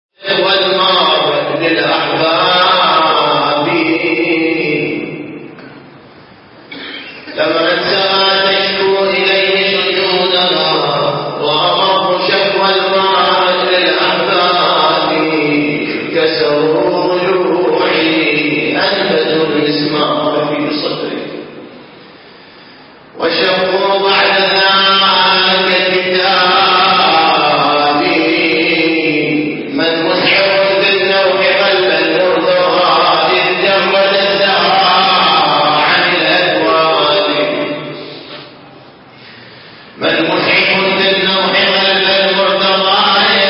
والمارة للأحباب لما أنسى تشكو إليه سجودنا وأمر شكوى المارة للأحباب كسروا رجوعي أنبتوا الإسمار في صدري وشقوا بعد ذلك كتابي من مسحر بالنوم قلب المرضى إذ جمد الزهراء عن الأكوان من مسحر بالنوم قلب المرضى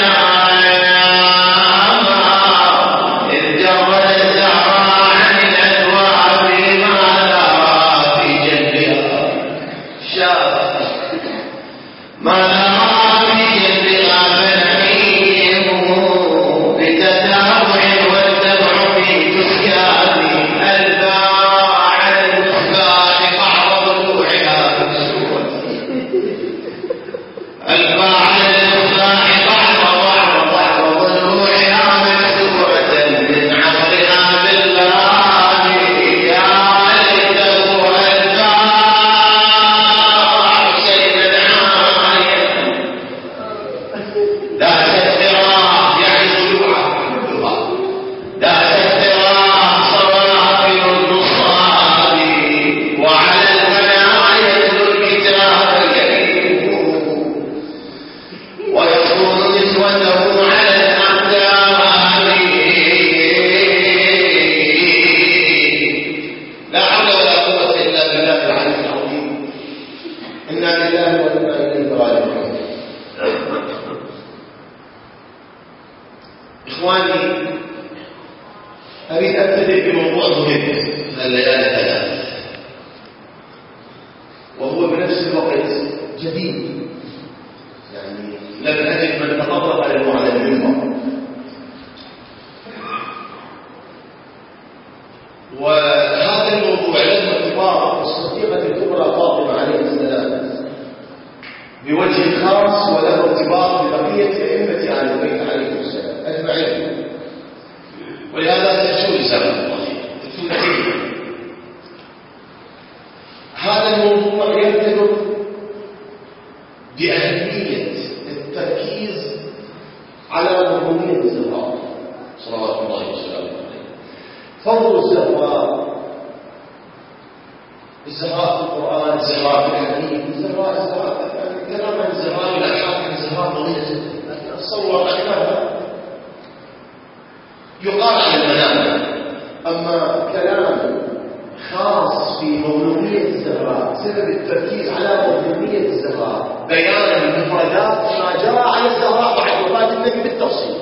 إذ جمد الزهراء عن الأكوان ماذا في جنبها شاء ما نرى في جنبها فنحيم بتتابع والدمع في تسكان الباع على المسكان بعض ضلوعها مكسورة الباع على المسكان بعض ضلوعها مكسورة من عصرها بالله يا ليته الباع سيد العالم لا تستراه يعني ضلوعها لا تستراه صوافر النصاب وعلى المنايا يتلو الكتاب الكريم ويصون نسوته على الأقدام لا حول ولا قوة إلا بالله العلي العظيم إنا لله وإنا إليه راجعون. إخواني أريد أبتدئ بموضوع مهم الليالي الثلاث وهو بنفس الوقت جديد يعني لم أجد من تطرق له على المنبر وهذا الموضوع له ارتباط الصديقة الكبرى فاطمة عليه السلام بوجه خاص وله ارتباط ببقية أئمة آل البيت عليهم السلام أجمعين ولهذا تجول سبب تجول نتيجة. هذا الموضوع يرتبط بأهمية التركيز على مرهومية الزهراء صلوات الله وسلامه عليه. فضل الزهراء الزهراء في القرآن الزهراء في الحديث الزهراء كلام عن الزهراء والأبحاث عن الزهراء طويلة جدا لكن أتصور أنها يقال على المنام. أما كلام خاص في موضوعية الزهراء سبب التركيز على موضوعية الزهراء بيانا لمفردات ما جرى على الزهراء بعد وفاة النبي بالتفصيل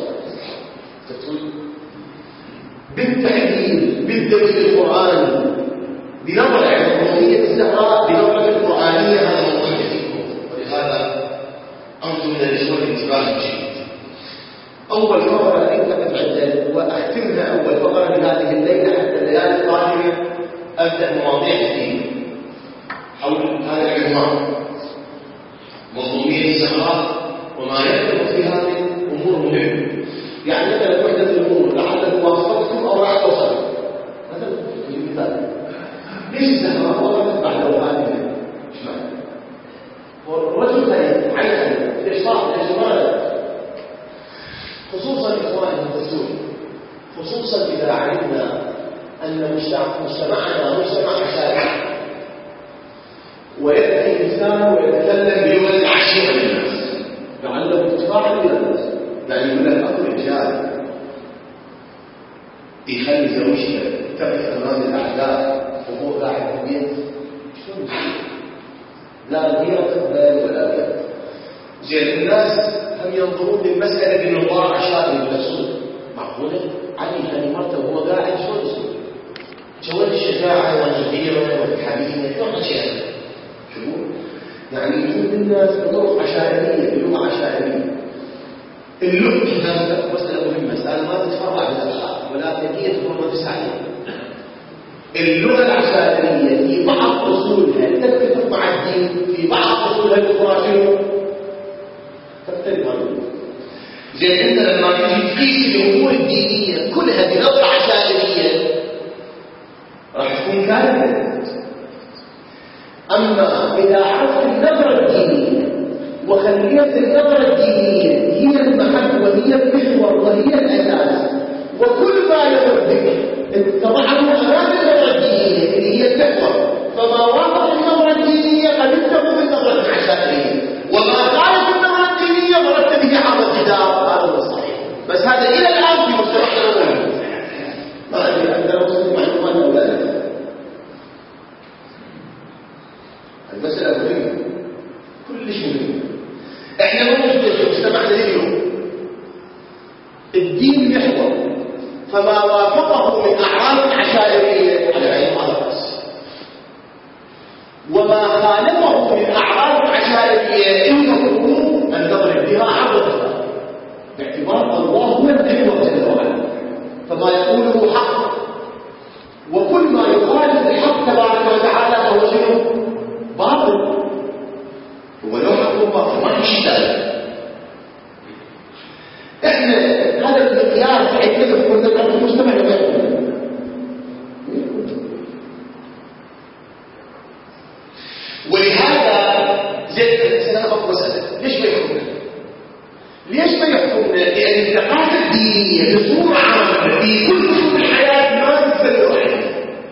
بالتحليل بالدليل القرآني بنظرة على موضوعية الزهراء بنظرة القرآنية. هذا موضوع كثير ولهذا أرجو من الإخوة الانتباه جيد. أول فقرة أريد أن أتعدل وأختمها أول فقرة من هذه الليلة حتى الليالي القادمة أبدأ مواضيع جديدة حول هذا العنوان موضوعية الزهراء وما يرتبط بها من أمور مهمة. يعني مثلا وحدة الأمور لعلكم وافقتم أو راح توصلوا مثلا مثال ليش الزهراء وضعت بعد وفاة ايش معنى؟ والرجل ثاني عين ليش صار ليش مرض؟ خصوصا إخواني المسؤولين خصوصا إذا علمنا أن مجتمعنا مجتمع عشائري ويأتي الإنسان ويتكلم بلغة العشيرة للناس لعله تفاعل للناس يعني يقول لك أقول رجال يخلي زوجته تقف أمام الأعداء وهو قاعد في البيت شلون لا هي تقبل ولا بيت زين الناس هم ينظرون للمسألة بنظارة عشائري بالرسول معقولة علي خلي مرته وهو قاعد شلون يصير جوال الشجاعة والغيرة والحميمة شلون أشياء شو يعني يجون الناس بطرق عشائرية بلغة عشائرية. اللغة هذا مسألة مهمة مسألة ما تتفرع بالأخلاق ولكن هي تكون نفسها عليها. اللغة العشائرية في بعض أصولها تتفق مع الدين في بعض أصولها الأخرى تختلف عنه. زين انت لما تيجي تقيس الامور الدينيه كلها بنظره عشائريه راح تكون كارثه. اما اذا عرفت النظره الدينيه وخليت النظره الدينيه هي المحك وهي المحور وهي الاساس، وكل ما يمر بك اتضحت امام النظره الدينيه اللي هي المحور، فما وافق النظره الدينيه قبلته بالنظره العشائريه، وما خالف النظره الدينيه ضربت به عرض الجدار. هذا هو الصحيح. بس هذا الى الان في مجتمعنا الاموي. ما ادري اقدر اوصل معلومات او لا. المساله مهمه كلش مهمه. احنا موجودين في مجتمعنا اليوم الدين محور، فما وافقه من اعراض عشائريه على العين وعلى الراس، وما خالفه من اعراض عشائريه المفروض ان نضرب بها عرضها باعتبار الله هو المحور جل وعلا، فما يقوله حق، وكل ما يخالف الحق تبارك وتعالى فهو شنو؟ باطل. ولو حكم باطل ما يشتغل. احنا هذا المقياس عندنا في المجتمع الغير. ولهذا زي سنة مسألة ليش ما يحكمنا؟ ليش ما يحكمنا؟ لأن الثقافة الدينية بصورة عامة في كل شؤون الحياة ما تتبلغ عليها.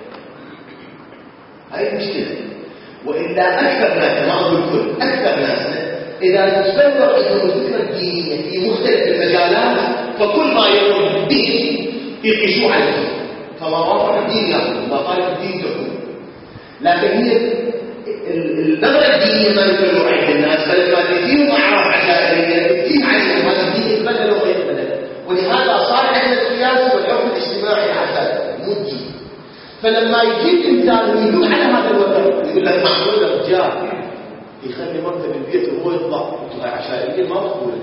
هاي المشكلة. وإلا أكثر ناس، ما أقول كل، أكثر ناس إذا تتبلغ الفكرة الدينية في مختلف المجالات فكل ما يمر به يقيسوه عليه، فما وافق الدين يأخذ، ما خالف الدين تأخذ. لكن هي النظرة الدينية ما يتبلغ عند الناس، بل ما تزيد أعراض عشائرية تزيد عليهم هذا الدين يتبدل ويتبدل. ولهذا صار عندنا القياس والحكم الاجتماعي عشائري مو الدين. فلما يجيب إنسان ويدل على هذا الوضع يقول لك معقول الرجال يخلي مرتب البيت وهو يطلع عشائرية؟ ما مقبولة.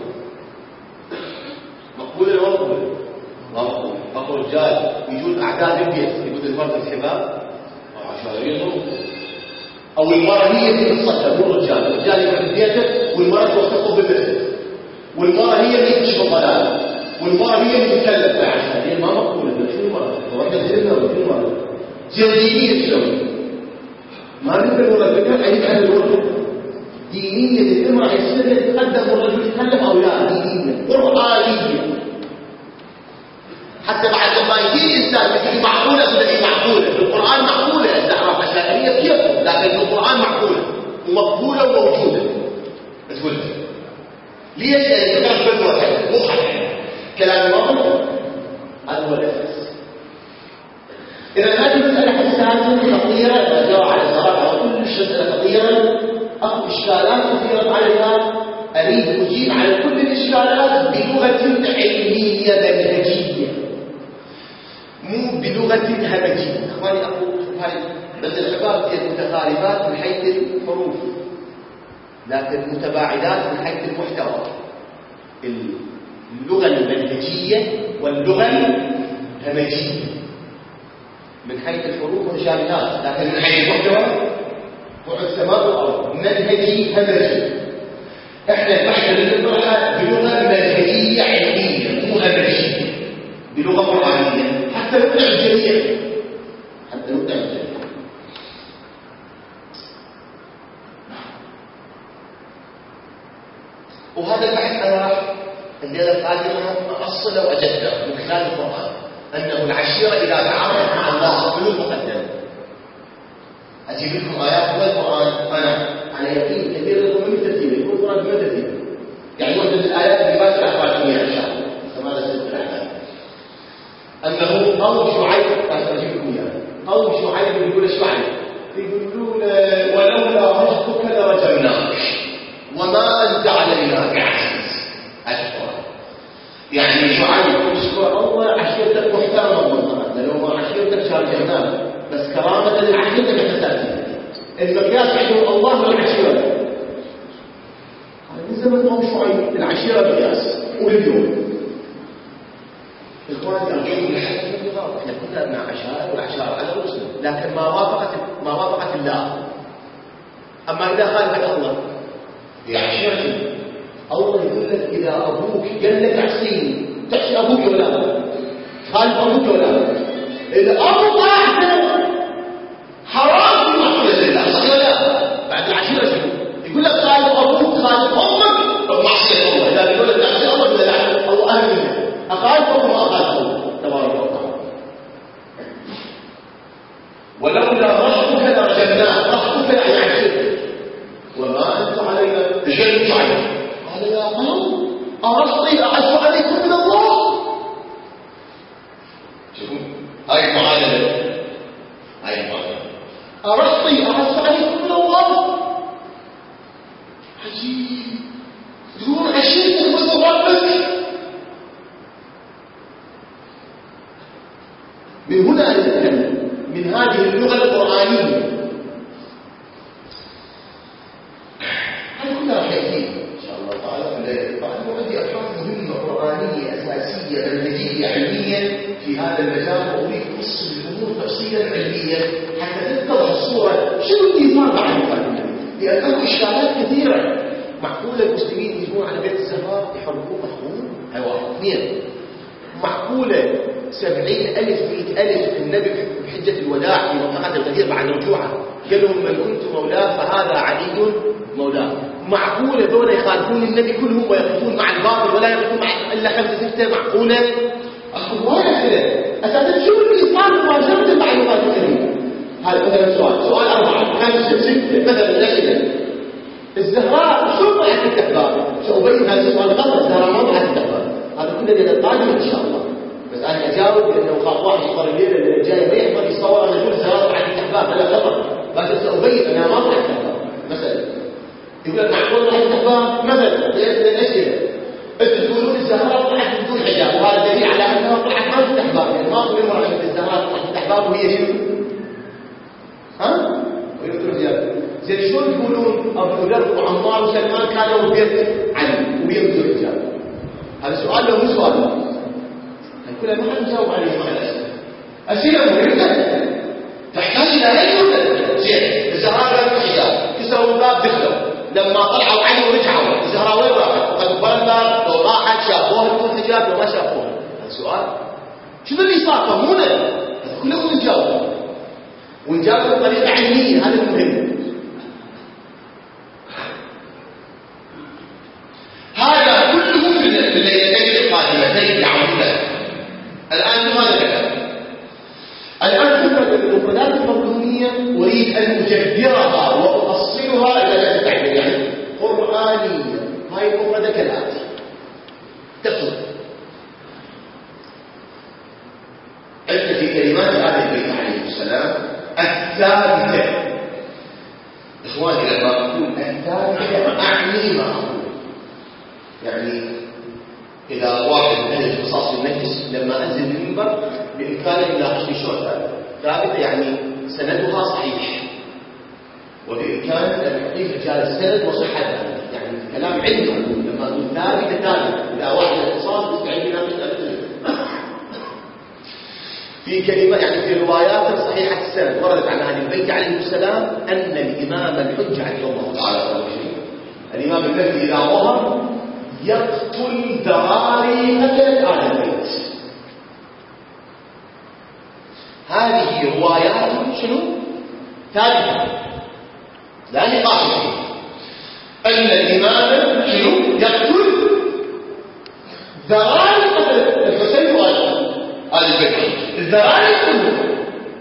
مقبولة ولا مقبولة؟ ما مقبولة. أخو رجال يجون أعداد البيت يقول المرتب الحباب عشائرية مقبولة. أو المرأة هي اللي تتصدر مو الرجال، الرجال يقعد بيته والمرأة توثقه بالبيت، والمرأة هي اللي تكشف الضلال، والمرأة هي اللي تتكلم عشائرية. ما مقبولة. شنو المرأة؟ ورجل سلمة ولا شنو المرأة؟ دينية تسوي. ما نقدر نقول الفكرة حديث عن الوجه دينية المرأة يصير يتقدم والرجل يتكلم أو لا، دينية قرآنية. حتى بعد لما يجي الإنسان يجي معقولة ولا معقولة، في القرآن معقولة الأعراف العشائرية كيف؟ لكن في القرآن معقولة ومقبولة وموجودة. تقول ليش؟ لأن الفكرة بالوجه مو حق كلام واضح. هذا هو الأساس. إذا هذه المسألة حساسة خطيرة، الجواب على الصراحة كل مسألة خطيرة، أخذ إشكالات كثيرة عليها. أريد أجيب على كل الإشكالات بلغة علمية منهجية، مو بلغة همجية. إخواني أقول هاي بس العبارة متقاربات من حيث الحروف لكن متباعدات من حيث المحتوى. اللغة المنهجية واللغة الهمجية من حيث الحروف متشابهات، لكن من حيث المحتوى بعد سماء والأرض. منهجي همجي. احنا البحث للمرحلة بلغة منهجية علمية مو همجية، بلغة قرآنية حتى نبدأ الجميع، حتى نبدأ الجميع. وهذا البحث أنا الليلة القادمة أصله وأجده من خلال القرآن، أنه العشيرة إذا تعرف مع الله كل مقدم. أجيب لكم آيات من القرآن أنا على يقين كثير لكم من ترتيبه، يكون القرآن من ترتيبه، يعني وجد الآيات اللي ما تحفظ فيها إن شاء الله كما نسأل الآيات أنه قوم شعيب. أجيب لكم إياه. قوم شعيب يقول شعيب يقولون ولولا رهطك لرجمناك وما أنت علينا بعزيز. القرآن يعني شعيب يشكر الله عشيرتك محترمة والله، لو ما عشيرتك شارجناك، بس كرامة لعشيرتك حتى المقياس عندهم الله والعشيرة. هذا من زمن قوم شعيب العشيرة مقياس. واليوم إخواني أرجوكم لحد من الغرب، احنا كنا ابناء عشائر والعشائر على رؤوسنا، لكن ما وافقت الله. أما إذا خالفت الله هي عشيرتي الله يقول لك إذا أبوك قال لك عصيني تعصي أبوك ولا لا؟ خالف أبوك ولا لا؟ إذا أبوك راح حرام في معصية الله صحيح ولا لا؟ بعد العشيرة شنو؟ يقول لك خالف أبوك خالف أمك بمعصية الله. إذا يقول لك تعصي الله ولا لا؟ الله أهل منه أخالف أبوك ما أخالف أبوك تبارك وتعالى. ولولا رحمك لرجمناه. رحمك يعني عشيرة وما أنت علينا بشيء علينا. قال يا قوم أرسطي أعز عليكم من الله. شوفوا هاي معادلة، هاي معادلة. أرسطي أعز عليكم من الله. عجيب دون عشيرتك وصفاتك. من هنا نتكلم من هذه اللغة القرآنية. هذا كلها راح يأتي إن شاء الله تعالى في الليلة القادمة. وعندي أبحاث مهمة قرآنية أساسية منهجية علمية في هذا المجال، وأريد أفصل الأمور تفصيلا علميا حتى تتضح الصورة شنو اللي صار بعد القادمة. لأنه إشكالات كثيرة. معقولة المسلمين يجون على بيت الزهراء يحرقون مخبوط؟ أي واحد اثنين. معقولة 70,000 100,000 النبي بحجة الوداع في منطقة الغدير بعد رجوعه قال لهم من كنت مولاه فهذا علي مولاه. معقولة دون يخالفون النبي كلهم ويقفون مع الباطل ولا يقفون مع إلا 5 6؟ معقولة؟ أخوانك كده أساسا شو اللي صار مباشرة المعلومات الكريمة؟ هذا مثلا سؤال 4 5 6 مثلا الأسئلة. الزهراء شو طلعت التحباب؟ سأبين هذا السؤال قبل. الزهراء ما طلعت التحباب. هذا كله ليلة القادمة إن شاء الله. بس أنا أجاوب لأنه خاف واحد يحضر الليلة اللي الجاية ما يحضر يتصور أنا أقول الزهراء طلعت التحباب. هذا خطأ. بس سأبين أنها ما طلعت التحباب. مثلا يقول لك معقول طلعت التحباب مثلا الأسئلة. أنتم تقولون الزهراء طلعت بدون حجاب، وهذا دليل على أنها طلعت ما في التحباب. يعني ما كل مرة شفت الزهراء طلعت التحباب وهي شنو؟ ها؟ ويقولون زين شلون يقولون أبو ذر وعمار وسلمان كانوا بيت علي وبيمدوا الرجال؟ هذا سؤال لو مو سؤال. كلها ما حد يجاوب عليه مع الأسئلة. أسئلة مهمة تحتاج إلى علم. زين الزهراء كانوا حجاب كسروا الباب دخلوا، لما طلعوا علي ورجعوا الزهراء وين راحت؟ قبل الباب لو راحت شافوها بدون حجاب لو ما شافوها. هذا سؤال. شنو اللي صار؟ فهمونا. هذا كله نجاوب ونجاوب بطريقة علمية. هذا المهم. هذا كله في الليلتين القادمتين يعودون. الآن ماذا كتب؟ الآن فكرة المفردات المفهومية أريد أن أجبرها وأفصلها إلى ذات التعبير، يعني قرآنية. هاي المفردة كالآتي تقول أنت في كلمات آل البيت عليه السلام الثابتة. إخواني لما أقول الثابتة أعني ما أقول. يعني إذا واحد من اختصاص المجلس لما أنزل المنبر بإمكانه يناقشني شلون ثابتة يعني سندها صحيح، وبإمكانه أن يعطيه رجال السند وصحتها. يعني الكلام عنده لما أقول ثابتة إذا واحد اختصاص يستعين يناقشها في كلمة. يعني في روايات صحيحة السند وردت عن أهل البيت عليه السلام أن الإمام الحجة عليه الله تعالى الإمام المهدي إذا ظهر يقتل ذراري قتلت آل البيت. هذه روايات شنو؟ ثابتة لا نقاش فيها. أن الإمام شنو؟ يقتل ذراري قتلت الحسين وآل البيت. الذراري كله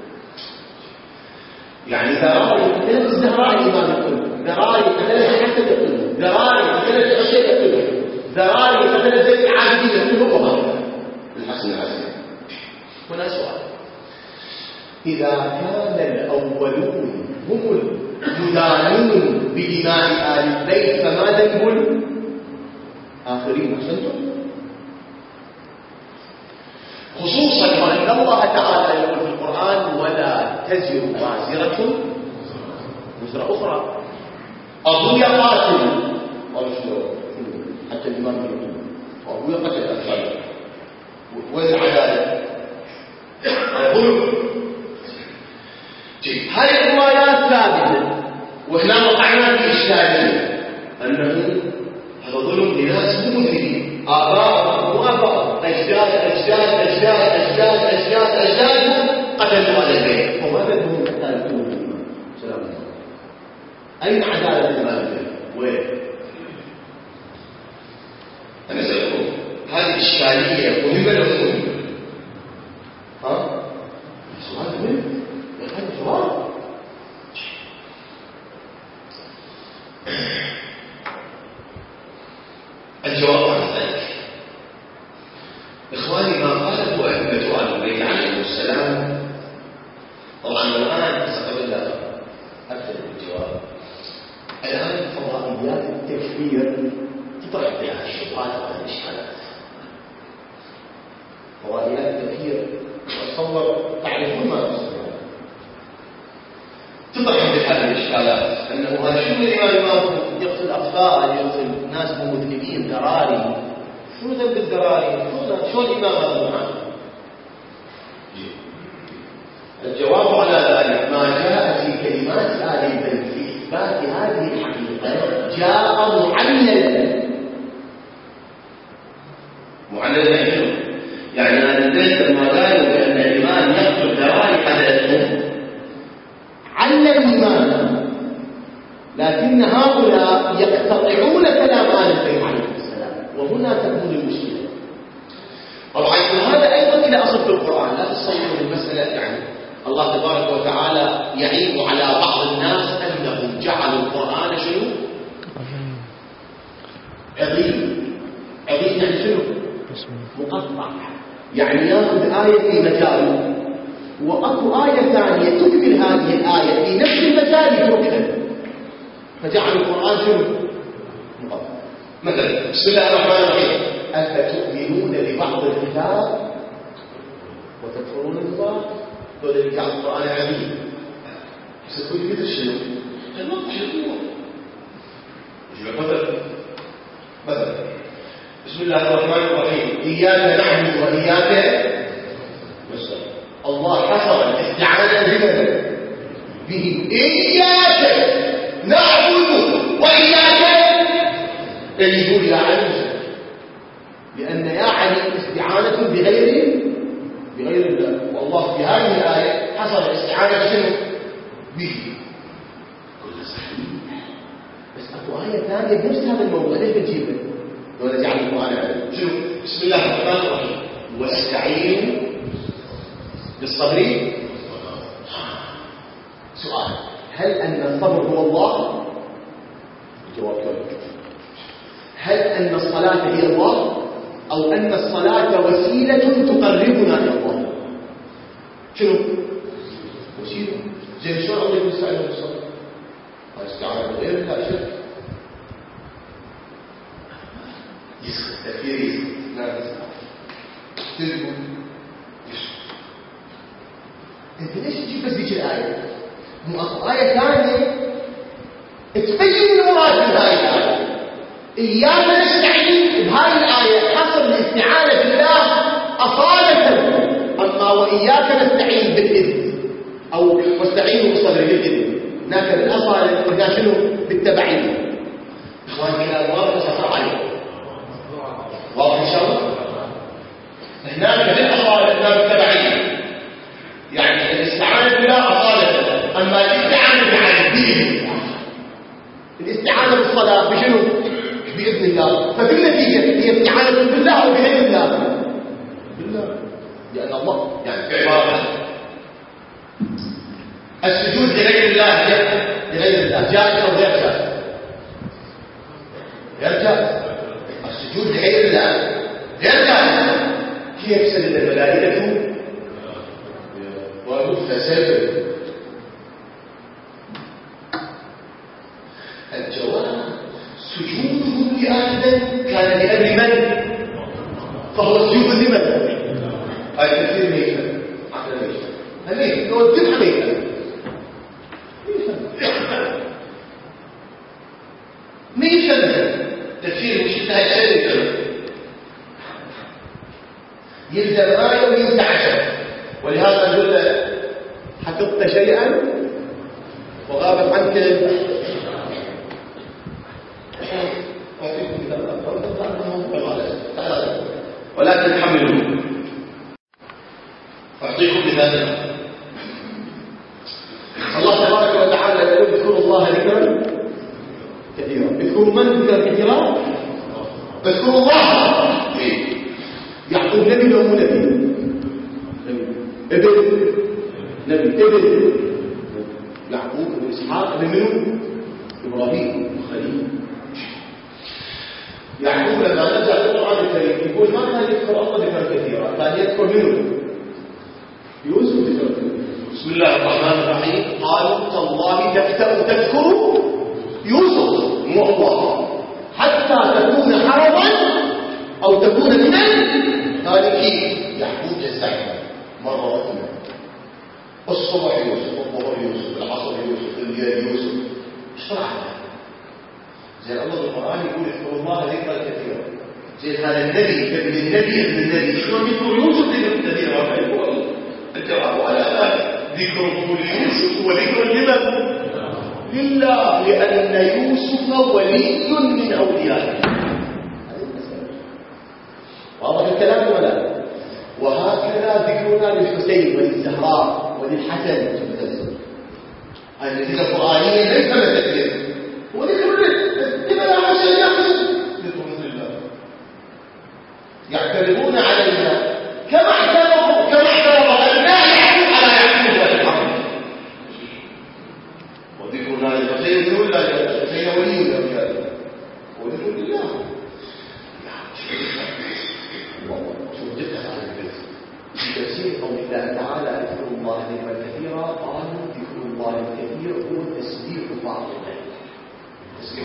يعني ذراري قتلت الزهراء الإمام الكل، ذراري قتلت حتى الكل، ذراري قتلت الحسين الكل، ذراري قتلت زيد العابدين كلهم وهكذا الحسن العسكري. هنا سؤال: إذا كان الأولون هم المدانون بدماء آل البيت فما ذنب الآخرين؟ أحسنتم. خصوصا وأن الله تعالى يقول في القرآن: ولا تزر وازرة وزر أخرى. أبويا قاتل حتى الإمام يقول وأبويا قتل أطفال وين العدالة؟ ظلم. هذه الروايات ثابتة، وإحنا وقعنا في إشكالية أنه هذا وظلم لناس مو مدركين، آباء وآباء أجداد أجداد أجداد أجداد أجداد أجدادهم قتلوا هذا البيت، وما بدهم قتلتوه. سلام الله. أين عدالة المال؟ وين؟ أنا أسألكم هذه إشكالية مهمة لكم. ها؟ سؤال مهم. هذا سؤال. الجواب عن ذلك إخواني ما قالته أئمة أهل البيت عليهم السلام. طبعا الآن قبل أكثر الجواب، الآن فضائيات التكفير تطرح بها الشبهات والإشكالات. فضائيات التكفير أتصور تعرفون ما تصور، تطرح بهذه الإشكالات أنه هذا شو الإمام يقتل أطفال، يقتل ناس مذنبين، ذراري، شو ذنب الذراري؟ شو الإمام هذا معه؟ الجواب على ذلك ما جاء في كلمات آل البيت في إثبات هذه الحقيقة جاء معللا. معللا يعني أن البيت لما قالوا بأن الإمام يقتل ذراري حدثهم علّلوا الإمام، لكن هؤلاء يقتطعون كلام آل البيت عليهم السلام، وهنا تكون المشكلة. طبعا هذا أيضا إلى أصل في القرآن، لا تصوروا المسألة يعني الله تبارك وتعالى يعيب على بعض الناس أنهم جعلوا القرآن شنو؟ عظيم. عظيم يعني شنو؟ مقطع، يعني يأخذ آية في مجاله وأكو آية ثانية تكمل هذه الآية في نفس المجال يتركها، فجعل القرآن شنو؟ مقطع. مثلا بسم الله الرحمن الرحيم أفتؤمنون ببعض الكتاب وتكفرون ببعض. هذا اللي جعل القرآن عظيم. ستقول كده شنو؟ الوقت شنو؟ مثلا بسم الله الرحمن الرحيم إياك نعبد وإياك نستعين. الله حصر الاستعانة به إياك نعبد وإياك، يقول يا علي، لأن يا علي استعانة بغير الله، والله في هذه الآية حصل الاستعانة شنو؟ به. كل صحيح، بس أكو آية ثانية بنفس هذا الموضوع ليش بنجيبه؟ لو نجعل القرآن عليه شنو؟ بسم الله الرحمن الرحيم واستعينوا بالصبر. سؤال: هل أن الصبر هو الله؟ الجواب كذلك. هل أن الصلاة هي الله؟ أو أن الصلاة وسيلة تقربنا إلى الله؟ شنو؟ وسيلة. زي شلون الله يستعين بالصلاة؟ استعانة بغير الله شرك. يسخن تفكير يسخن لا تسخن انت ليش تجيب بس ذيك الآية؟ مو أكو آية ثانية تبين المراد من هاي الآية. إياك نستعين بهاي الآية حصر الاستعانة بالله أصالة، أما وإياك نستعين بالإذن أو واستعينوا بالصبر بالإذن، هناك بالأصالة قلنا شنو؟ بالتبعية. إخواني كلام واضح وصفر عليه واضح إن شاء الله. هناك بالأصالة هناك بالتبعية، يعني الاستعانة بالله أصالة، أما الاستعانة بالدين، الاستعانة بالصلاة بشنو؟ بإذن الله. ففي النتيجة هي استعانة بالله أو بغير الله؟ بالله، لأن الله يعني في عبارة السجود لغير الله جائز أو غير جائز؟ غير جائز. السجود لغير الله غير جائز. كيف سجد الملائكة ومتسبب؟ الجواب: سجودهم لآدم كان لأجل من؟ فهو سجود لمن؟ هاي تفسير ميتا عقل ميتا هلين لو تبع ميتا تفسير مش انتهى الشيء يلزم آية وينسى عشر. ولهذا نقول حفظت شيئا وغابت عنك أعطيكم مثال. الله تبارك وتعالى يقول اذكروا الله ذكرا كثيرا. اذكروا من ذكرا كثيرا؟ اذكروا الله. يعقوب نبي ولا نبي؟ نبي ابن يعقوب وإسحاق ابن منه إبراهيم خليل. يعقوب لما نزل القرآن الكريم يقول ما كان يذكر الله ذكرا كثيرا، كان يذكر منه يوسف ذكرا كثيرا. بسم الله الرحمن الرحيم. قالوا تالله تذكر يوسف مو الله حتى تكون حرضا أو تكون من الهالكين. يعقوب جزعنا مرة واحدة. الصبح يوسف، الظهر يوسف، العصر يوسف، الليل يوسف. اشرحنا زي الله القرآن يقول اذكروا الله ذكرا كثيرا. زي هذا النبي ابن النبي شلون يذكر يوسف ذكر كثيرا؟ الجواب على ذلك ذكر يوسف وذكر لمن؟ لله، لأن يوسف ولي من أوليائه. هذه المسألة واضح الكلام ولا؟ وهكذا ذكرنا للحسين وللزهراء وللحسن. هذه الذكر القرآنية ليس من التكبير، هو ذكر لمن عشان يأخذ ذكر الله. يعترضون علينا كما اعترضوا أن لا يحكم على يعقوب والحرب. وذكرنا للحسين ولا الحسين ولي الأولياء وذكر الله. شوف دقة على البيت في تفسير قول الله تعالى اذكروا الله ذكرا كثيرا. قالوا ذكر الله الكثير هو تسبيح بعض الليل، تسبيح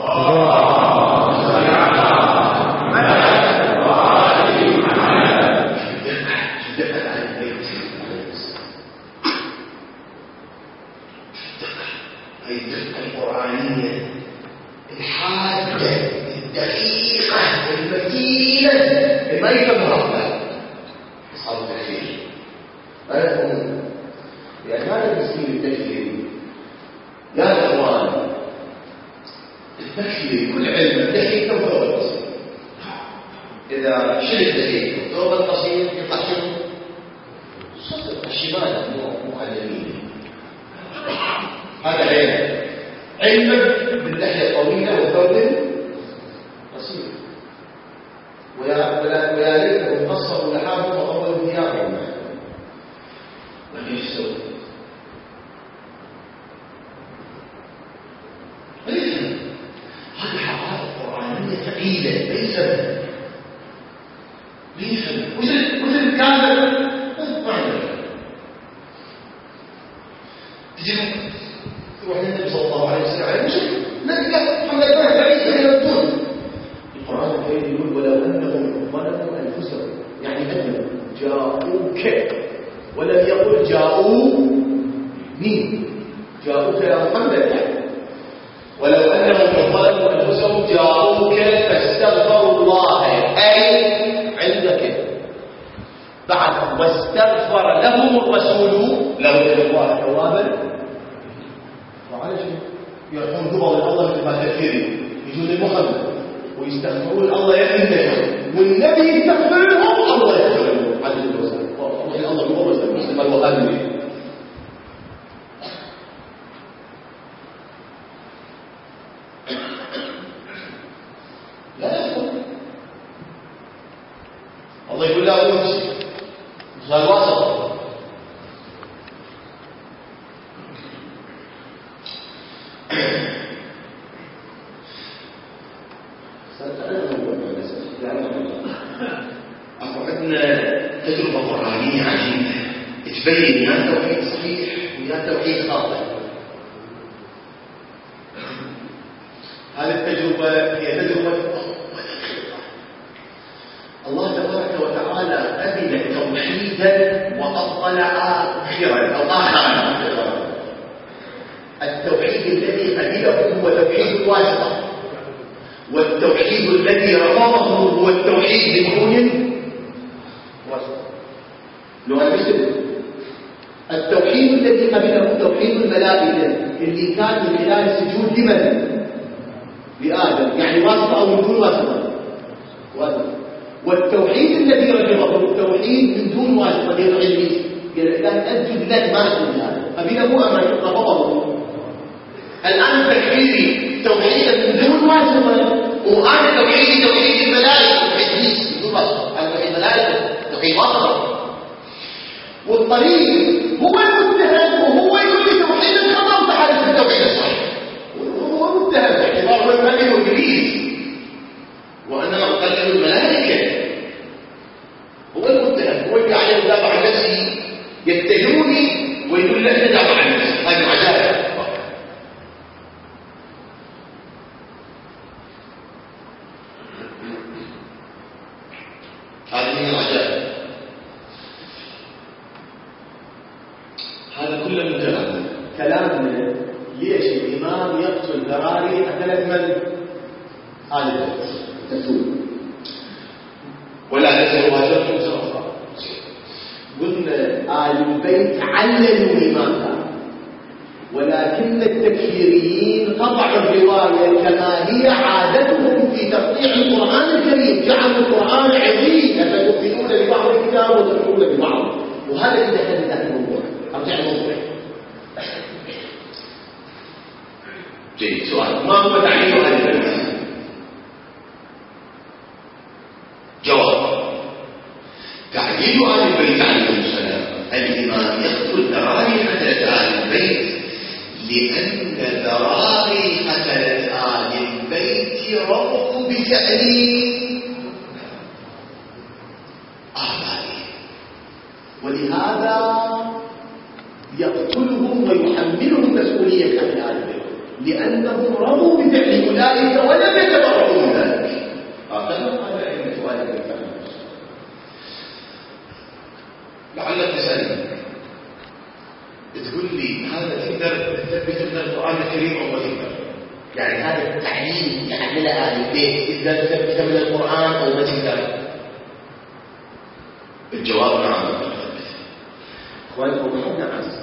القرآنية الحادة الدقيقة المتينة ما يفهمها أصحاب التكفير. لا يفهمون لأن هذا المسكين التكفير يا إخوان التكفير كل علم التكفير كم ثوب القصير. إذا شل التكفير ثوب القصير يطلع شنو؟ صدق الشمال مو علمين. هذا علمك باللحية الطويلة والثوب قصير. ويا ليته قصر لحامه وطول ثيابه. لكن ايش يسوي؟ هذه حقائق قرآنية ثقيلة ليس وزن كامل ما عندنا. تجي تروح للنبي صلى الله عليه وسلم عليه وسلم نلقى محمد بن سعيد الى الدون. القرآن الكريم يقول ولو انهم ظلموا انفسهم، يعني انهم جاءوك ولم يقل جاءوني. جاءوك يا محمد، ولو انهم ظلموا انفسهم جاءوك فاستغفروا الله، اي عندك بعد واستغفر لهم الرسول لوجدوا الله توابا وعلى شيء يرحون قبل الله مثل ما تكفيري يجون لمحمد ويستغفرون الله يأمنهم والنبي يستغفر لهم الله يغفر لهم عز وجل. روحي الله قبل مثل الوهابي. لا يفهم الله يقول لا أمشي صار واسط. عندنا تجربة قرآنية عجيبة تبين يا توحيد صحيح ويا توحيد خاطئ. هذه التجربة هي تجربة الله تبارك وتعالى أذن توحيدا وأطلع خيرا أو آخرا. التوحيد الذي قبله هو توحيد الواسطة، والتوحيد الذي رفضه هو التوحيد بدون واسطة. لو المسلم التوحيد الذي قبله توحيد الملائكة اللي كان من خلال السجود لمن؟ لآدم، يعني واسطة أو من دون واسطة؟ واسطة. والتوحيد الذي رفضه التوحيد من دون واسطة غير علمي لا أنتم ذات ما أنتم هذا أبينا مو أمر رفضه. الآن تكفيري توحيدا من دون واجبة، وأنا توحيد الملائكة توحيد الملائكة توحيد باطل، والطريق هو المتهم وهو يقول لي توحيد الخطأ وتحالف التوحيد الصحيح، وهو متهم باعتبار هو الملك وإبليس وأنا أقلل الملائكة. هو المتهم، هو اللي عليه يدافع عن نفسه، يتهمني ويقول لك ندافع عن نفسي. هذه عجائب، هذه من العجائب. هذا كله من كلامنا. ليش الإمام يقتل ذراري قتلت من؟ آل البيت تقتل ولا تزال هاجرتم سرفا. قلنا آل البيت عللوا لماذا، ولكن التكفيريين قطعوا الرواية كما هي عادتهم في تقطيع القرآن الكريم، جعلوا القرآن عظيم فتؤمنون ببعض الكتاب وتكفرون ببعض، وهذا اللي دخل ذات الموضوع. أرجع الموضوع. جيد، سؤال: ما هو تعليل آل البيت؟ جواب: تعليل آل البيت عليهم السلام الإمام يقتل ذراري قتلت آل البيت لأن ذراري قتلت آل البيت رضوا بتأليل آبائهم، ولهذا يقتلهم ويحملهم مسؤولية قتل آل البيت لأنهم رضوا بفعل أولئك ولم يتبرؤوا من ذلك. لعلك تسألني تقول لي هذا تقدر تثبت من القرآن الكريم أو ما تقدر؟ يعني هذا التعليم يعمل آل البيت تقدر تثبت من القرآن أو ما تقدر؟ الجواب نعم تقدر تثبت. أخوانكم محمد عزيز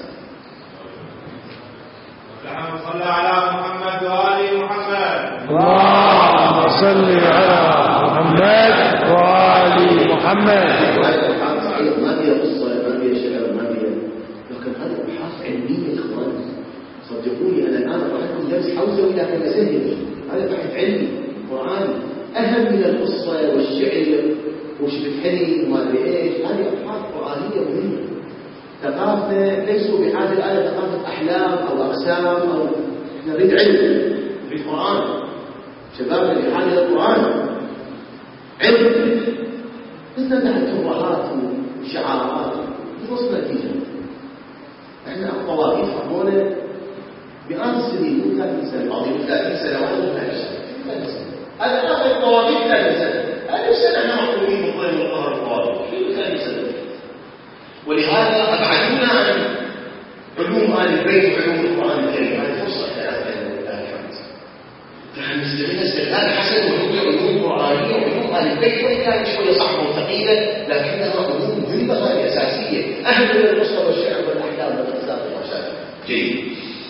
اللهم صل على محمد وآل محمد. اللهم صل على محمد وآل محمد. ما هي قصة، ما هي شعر، ما هي، لكن هذه أبحاث علمية يا إخوان. صدقوني أنا الآن أعطيكم درس حوزوي لكن أسهل. هذا بحث علمي قرآني أهم من القصة والشعر وش بتحني وما أدري إيش. هذه أبحاث قرآنية مهمة. ثقافة ليسوا بحاجة الآن ثقافة أحلام أو أقسام، أو إحنا نريد علم بالقرآن. شبابنا بحاجة للقرآن علم، مثل تحت ترهات وشعارات وصلنا نتيجة. احنا الطوائف ربونا بآن السنين مو 30 سنة، بعضهم 30 سنة وعلى 30 سنة. هذا آخر الطوائف 30 سنة. هذه السنة احنا محكومين بالظلم والقهر الطوائف في 30 سنة. ولهذا أبعدونا عن علوم آل البيت وعلوم القرآن الكريم. هذه فرصة ثلاثة لله الحمد. نحن نستغل استغلال حسن ونوجد علوم قرآنية وعلوم آل البيت، وإن كانت شوية صعبة وثقيلة لكنها علوم مهمة غاية أساسية، أهم من القصة والشعر والأحلام والأقسام والمشاكل. جيد.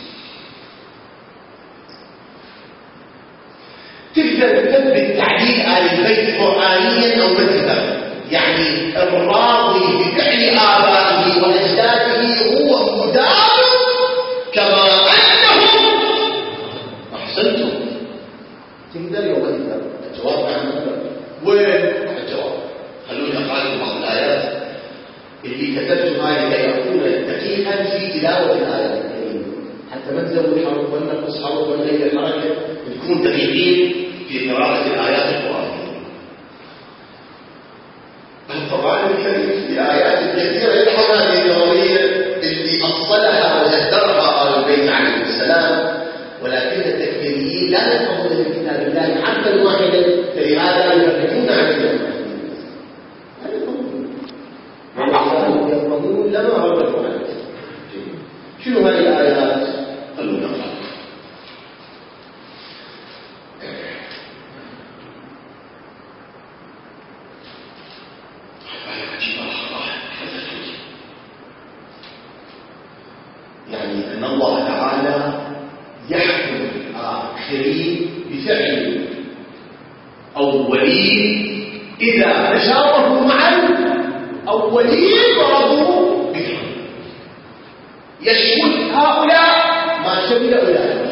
تقدر تثبت تعليل آل البيت قرآنيا أو مثلا، يعني الراضي بفعل آبائه وأجداده هو مدار كما أنهم أحسنتم. تقدر يوم الجواب عن وين الجواب؟ خلوني أقارن بعض الآيات اللي كتبتها لكي أكون دقيقا في تلاوة الآيات الكريمة، حتى ما نزود حرف ولا نقص حرف ولا غير حركة، نكون دقيقين في قراءة الآيات القرآنية. القرآن الكريم في آيات كثيرة يدحض هذه النظرية اللي أصلها وجدرها آل البيت عليه السلام، ولكن التكفيريين لا يفهمون في كتاب الله حرفا واحدا، فلهذا يفهمون عن الله. يفهمون لما هو القرآن. شنو هذه الآيات؟ خلونا نقرأ. يعني أن الله تعالى يحكم الآخرين بفعل أولين إذا تشابهوا معا أولين ضربوا بهم. يشمل هؤلاء ما شمل أولئك.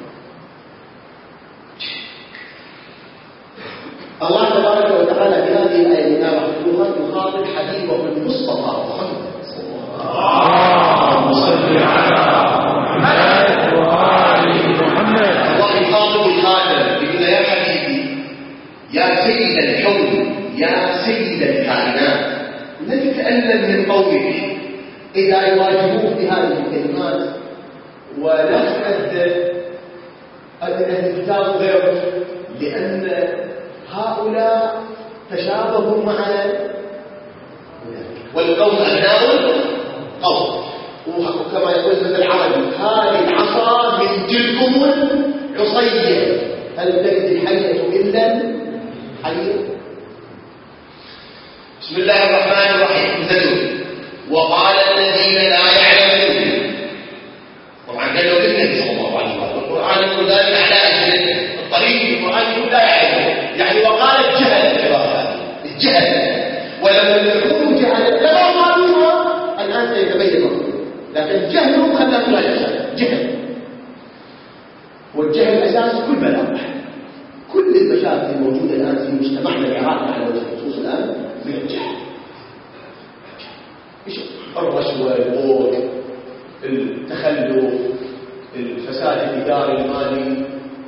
الله تبارك وتعالى في هذه الآية المباركة يخاطب حبيبه المصطفى محمد صلى الله عليه وسلم. صل على محمد وآل محمد. الله يخاطب الخاتم يقول يا حبيبي يا سيد الكون يا سيد الكائنات لا تتألم من قومك إذا يواجهوك بهذه الكلمات ولا تؤدب الكتاب غيره، لأن هؤلاء تشابهوا معنا والقوم أبناء القوم، وكما يقول ابن العربي هذه العصا من تلكم العصية هل تجد الحية إلا الحية. بسم الله الرحمن الرحيم. وقال الذين لا يعلمون، طبعا قالوا بالنبي صلى الله عليه وسلم القرآن يقول ذلك على أجل الطريق، القرآن يقول لا يعلمون يعني وقال الجهل ولم يكونوا جهلا لما قالوها الآن سيتبين، لكن جهلهم خلاهم لا يجهل جهل، والجهل أساس كل بلاء. كل المشاكل الموجودة الآن في مجتمعنا العراقي على وجه الخصوص الآن من الجهل. الرشوة، الغول، التخلف، الفساد الإداري المالي،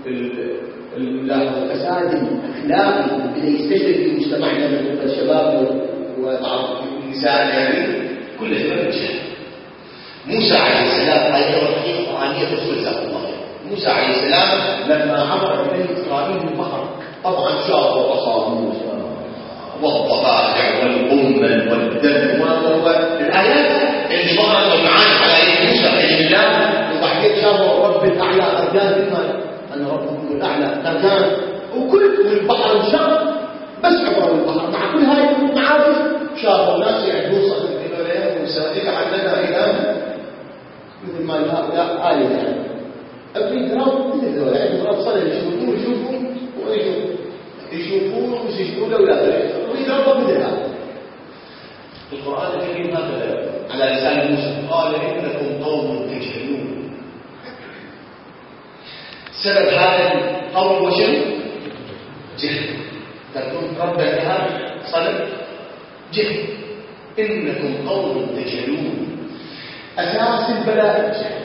الفساد الأخلاقي اللي يستشري في مجتمعنا من الشباب والنساء، يعني كل سبب الجهل. موسى عليه السلام آية وحية قرآنية رسول الله. موسى عليه السلام لما عبر بني إسرائيل البحر طبعا شافوا عصا موسى والضفادع والقمل والدم والآيات اللي ظهرت والمعاني على يد موسى بإذن الله، وبعدين شافوا رب الأعلى أرجان بالمال أن ربكم الأعلى أرجان، وكل البحر انشق بس عبر البحر. مع كل هاي المعارف شافوا ناس يعدون صدق إلى موسى اجعل لنا إله مثل ما هؤلاء آية يعني أبني درام مثل ذولا يعني درام صدق يشوفون يشوفون ويسجدون لأولاد ويضربوا مثل هذا. القرآن الكريم هكذا على لسان موسى قال إنكم قوم تجهلون. سبب هذا القول وشن جهل، تكون ربك هذا صدق جهل. إنكم قوم تجهلون. أساس البلاء الجهل.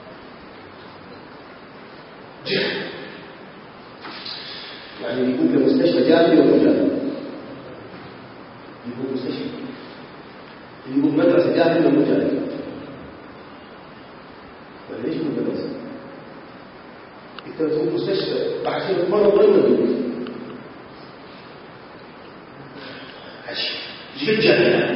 جهل يعني يقول لمستشفى جامعي ومجامعي، يقول مستشفى، يقول مدرسة جامعي ومجامعي، وليش يقول مدرسة؟ يقول مستشفى بعد شيء مرة ضرورة يقول جهل جهل.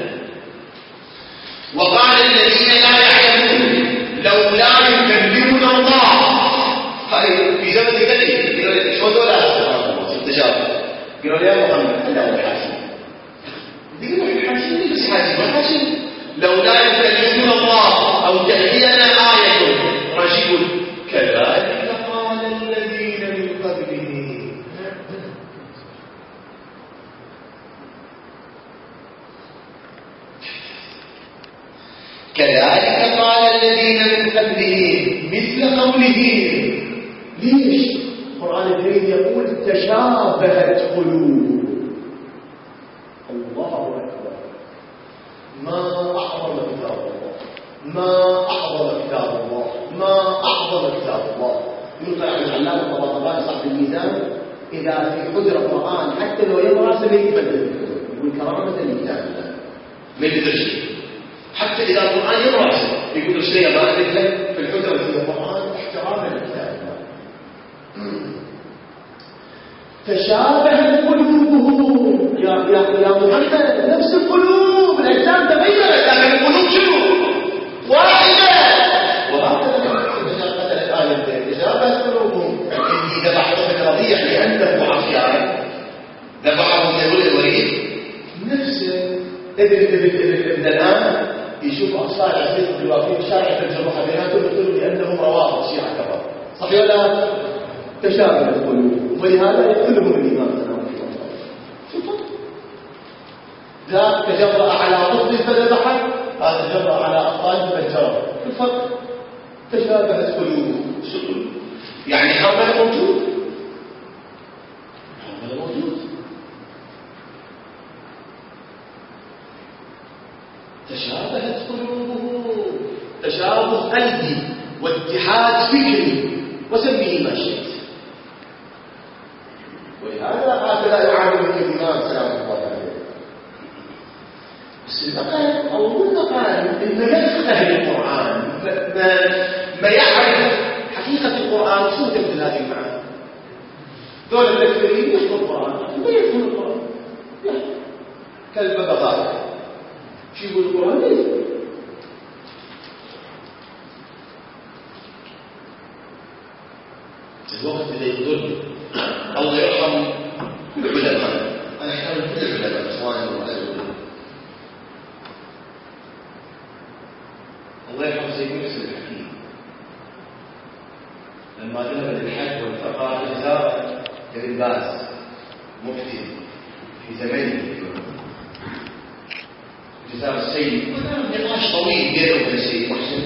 وقال الذين لا يعلمون لولا يكلمنا الله. هاي في زمن النبي شو دولار قالوا يا محمد أنت أبو الحاشم، يقولوا الحاشم ليس حاشم لولا يكلمون الله أو تأتينا آية رجل كذلك قال الذين من قبلهم. كذلك قال الذين من قبلهم مثل قولهم. ليش؟ القرآن الكريم يقول تشابهت قلوب. الله أكبر، ما أعظم كتاب الله، ما أعظم كتاب الله، ما أعظم كتاب الله. يقول عن العلامة الطباطبائي صاحب الميزان إذا في حجر القرآن حتى لو يضع سبيل بدل يقول كرامة لكتاب الله من الدرجة، حتى إذا القرآن يضع يقول الشيء ما أدرك لك في الحجر في القرآن احتراما لكتاب الله. تشابهت قلوبهم يا محمد، نفس القلوب الأجسام تغيرت لكن القلوب شنو؟ واحدة. وهكذا تشابهت الآية تشابهت قلوبهم. إذا ذبحوا الرضيع لأنه عصيان ذبحهم يقول الوليد نفس ابن الآن يشوف أطفال عزيز واقفين في شارع الجروح بيناتهم يقولوا لأنهم رواه الشيعة كبار، صحيح ولا؟ تشابه القلوب ولهذا يدخلهم الإيمان. ذاك تجرأ على طفل فذبحه هذا جرى على أطفال فجرى. الفرق تشابهت قلوبهم. يعني حرمل موجود، حرمل موجود. تشابهت قلوبهم، تشابه قلبي واتحاد فكري وسميه ما شئت. ولهذا هكذا يعامل الإمام سلام الله عليه. بس المقام أو المقام إن يفقه القرآن، ما يعرف حقيقة القرآن شو تبدل هذه المعاني. دول التكفيريين يحفظ القرآن، ما يفهم القرآن، كالببغاء شو يقول القرآن ليه؟ الوقت اللي يضل الله يرحم كل العلماء. أنا أحاول كل العلماء إخواني وأهلي. الله يرحم سيد محسن الحكيم لما ذهب للحج والفقه جزاء ابن باز مفتي في زمانه جزاء السيد، وكان نقاش طويل بينه وبين السيد محسن.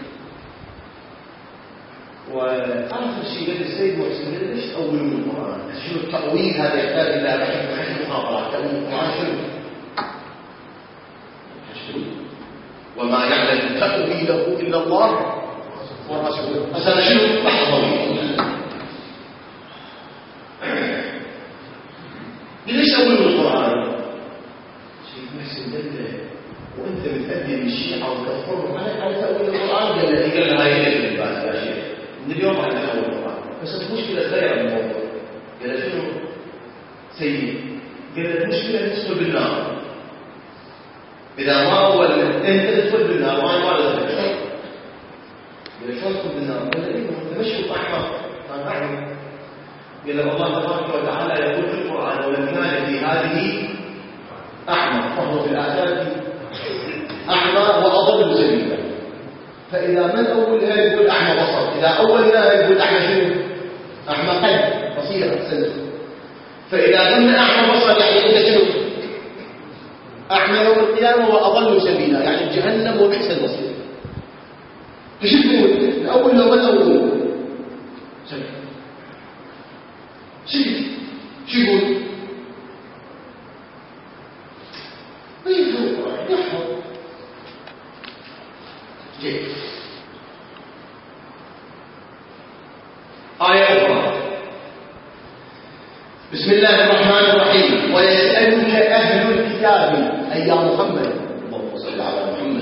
وآخر شيء قال السيد محسن ليش تأولون القرآن؟ شنو التأويل هذا يحتاج إلى بحث محاضرات. تأويل القرآن شنو؟ وما يعلم تأويله إلا الله ورسوله. بس هذا شنو؟ بحث طويل. ليش تأولون القرآن؟ سيد محسن قال وأنت متأدي بالشيعة وتكفرهم على تأويل القرآن. قال هاي ليش الباس يا شيخ؟ من اليوم عن تأويل القرآن. بس المشكلة غير الموضوع. قال شنو سيد؟ قال المشكلة ندخل بالنار. إذا ما أول أنت تدخل بالنار وأنا ما أدخل. قال شو تدخل بالنار؟ قال إيه أنت مشي أحمر. أنا أعلم. قال الله تبارك وتعالى يقول في القرآن ولم كان في هذه أحمر فهو في الآخرة أحمر وأضل سبيلا. فإذا من أولها يقول أحمر بصر، إذا أولها يقول أحمر شنو؟ أحمر قلب بصيرة سنة. فإذا قلنا أحمر بصر يعني أنت شنو؟ أحمر يوم القيامة وأضل سبيلا، يعني جهنم وبئس المصير. تشوف الأول لو من أول شو يقول؟ يحفظ جيد. آية أخرى بسم الله الرحمن الرحيم ويسألك أهل الكتاب أي يا محمد. اللهم صل على محمد.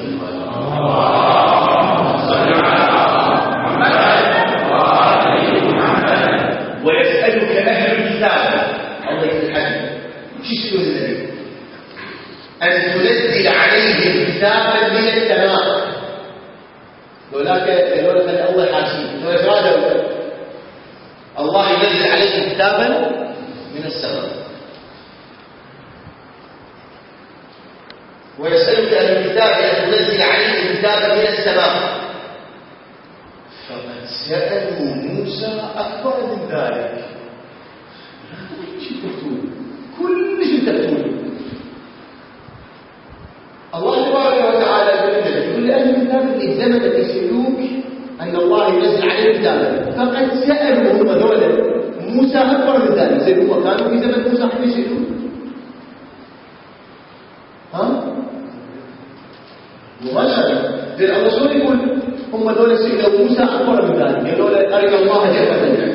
ويسألك أهل الكتاب الله يتحدث شو يسألون النبي أن تنزل عليهم كتابا من السماء. ولاك أول حاسين الله ينزل عليهم كتابا من السماء. ويسألك أهل الكتاب أن تنزل عليهم كتابا من السماء. فقد سألوا موسى أكبر من ذلك. كل شيء تقول الله تبارك وتعالى يقول لأهل الكتاب اللي زمن يسألوك أن الله ينزل عليه كتابا. فقد سألوا هم ذولا موسى أكبر من ذلك. زي هو كانوا في زمن موسى حين يسألون مباشرة. الرسول يقول هم ذولا سألوا موسى أكبر من ذلك. قالوا أرنا الله جهة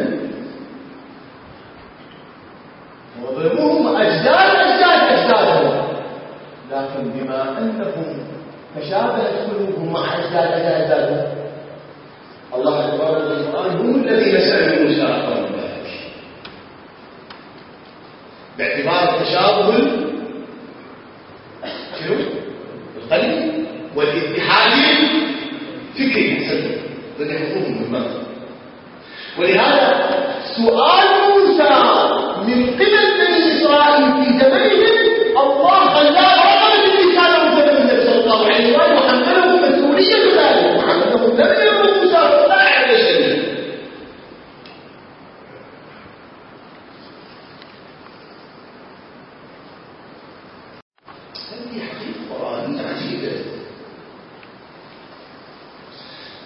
وهم أجدادهم، لكن بما أنهم تشابهت قلوبهم مع أجدادهم الله تبارك وتعالى هم الذين سألوا موسى أكبر من ذلك باعتبار التشابه القلبي والاتحاد الفكري ونحفظهم من مصر. ولهذا سؤال موسى من قبل بني إسرائيل في زمنهم الله خلاه رجل اللي كانوا في زمن النبي صلى الله عليه وسلم وحملهم مسؤولية ذلك وحملهم لم يروا موسى لا على شيء. هذه حقيقة قرآنية عجيبة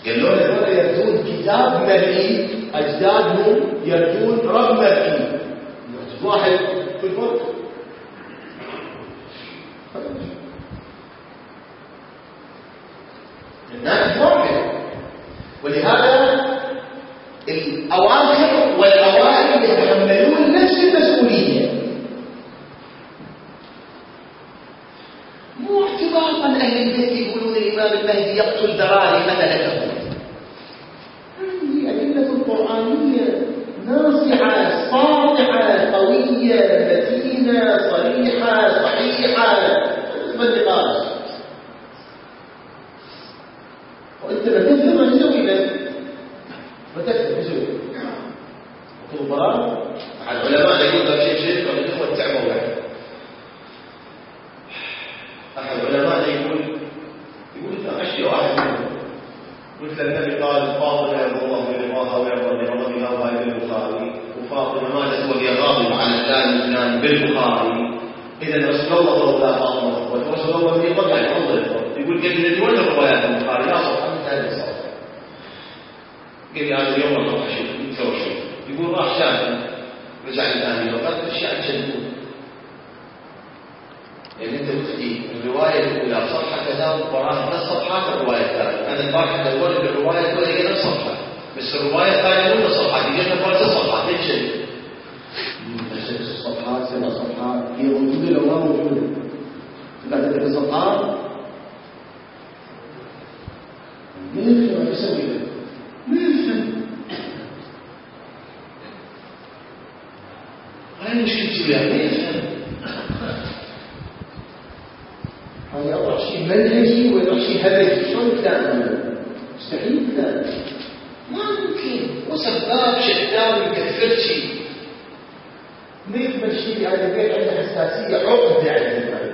قالوا له هذول يردون كتاب مرئي، أجدادهم يردون رب مرئي. واحد في الفرق. الناس فرق، ولهذا الأواخر والأوائل يتحملون نفس المسؤولية. مو اعتباطا أهل البيت يقولون الإمام المهدي يقتل ذراري مثلا لهم. هذه أدلة قرآنية ناصعة ساطعة قوية متينة صريحة صحيحة بالنقاش. وأنت ما تفهم ما تسوي لك، ما تسوي وكل براء. العلماء يقول لك شيء والإخوة تعبوا له. أحد العلماء يقول أشياء واحد منهم، قلت النبي قال فاطمة يرضى الله برضاها ويرضى بغضبها وهي بالبخاري، وفاطمة ما تسوى هي غاضبة على فلان بالبخاري. إذا رسول الله صلى الله عليه وسلم ورسول الله في قطع الأمر يقول قال لي وين الروايات البخاري؟ لا صح أنت هذا الصح. قال لي هذا اليوم الله يسوي شيء. يقول راح شاهد رجع الآن وقال أشياء تشدون. يعني أنت بتحكي الرواية الأولى صفحة كذا وراها 3 صفحات الرواية الثانية. أنا البارحة دورت بالرواية الأولى هي 3 صفحات، بس الرواية الثانية مو 3 صفحات، هي 3 صفحات. ليش شد؟ 6 صفحات 7 صفحات هي موجودة لو ما موجودة. لا تدري الصفحات من يفهم ما يسوي له؟ من يفهم؟ هاي مشكلة وياه ما يفهم. هذا أول شيء منهجي وأول شيء هدفي. شلون تعمل؟ مستحيل تعمل. ما ممكن. وسباب شتام يكفر شيء. ما يقبل شيء بهذا البيت عنده حساسية عقد يعني البيت.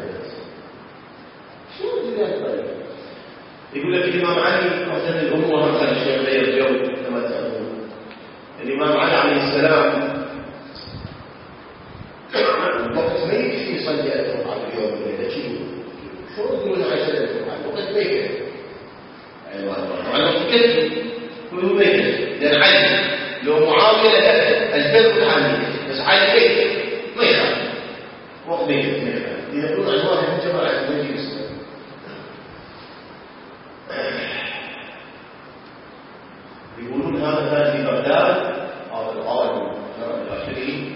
شلون تقدر تقبل؟ يقول لك الإمام علي مثلا الأمور مثلا شيء غير جو كما تعلمون. الإمام علي عليه السلام الوقت ما يكفي يصلي 1000 ركعة في اليوم ولا شيء. شو يقولون 10,000 ركعة؟ الوقت ما يكفي. أيوة طبعا الوقت يكفي كله ما يكفي. لأن علي لو معاوية لكفي البر والعامية، بس علي كيف ما يخاف. وقت ما يكفي. يقولون عن واحد من جماعة المجلس يقولون هذا كان في بغداد هذا العالم الآخرين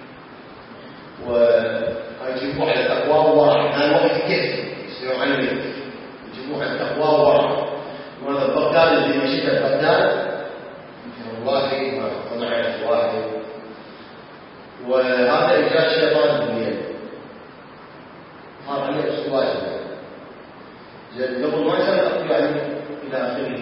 ويجيبوه على تقوى وورع. هذا وقت كيف يصيروا علمي يجيبوه على تقوى وورع. وهذا بغداد اللي مشيت بغداد والله ما صنعت واحد. وهذا إجراء الشيطان بالليل صار عليه أسواج قبل ما يصير أقضي عليه إلى آخره.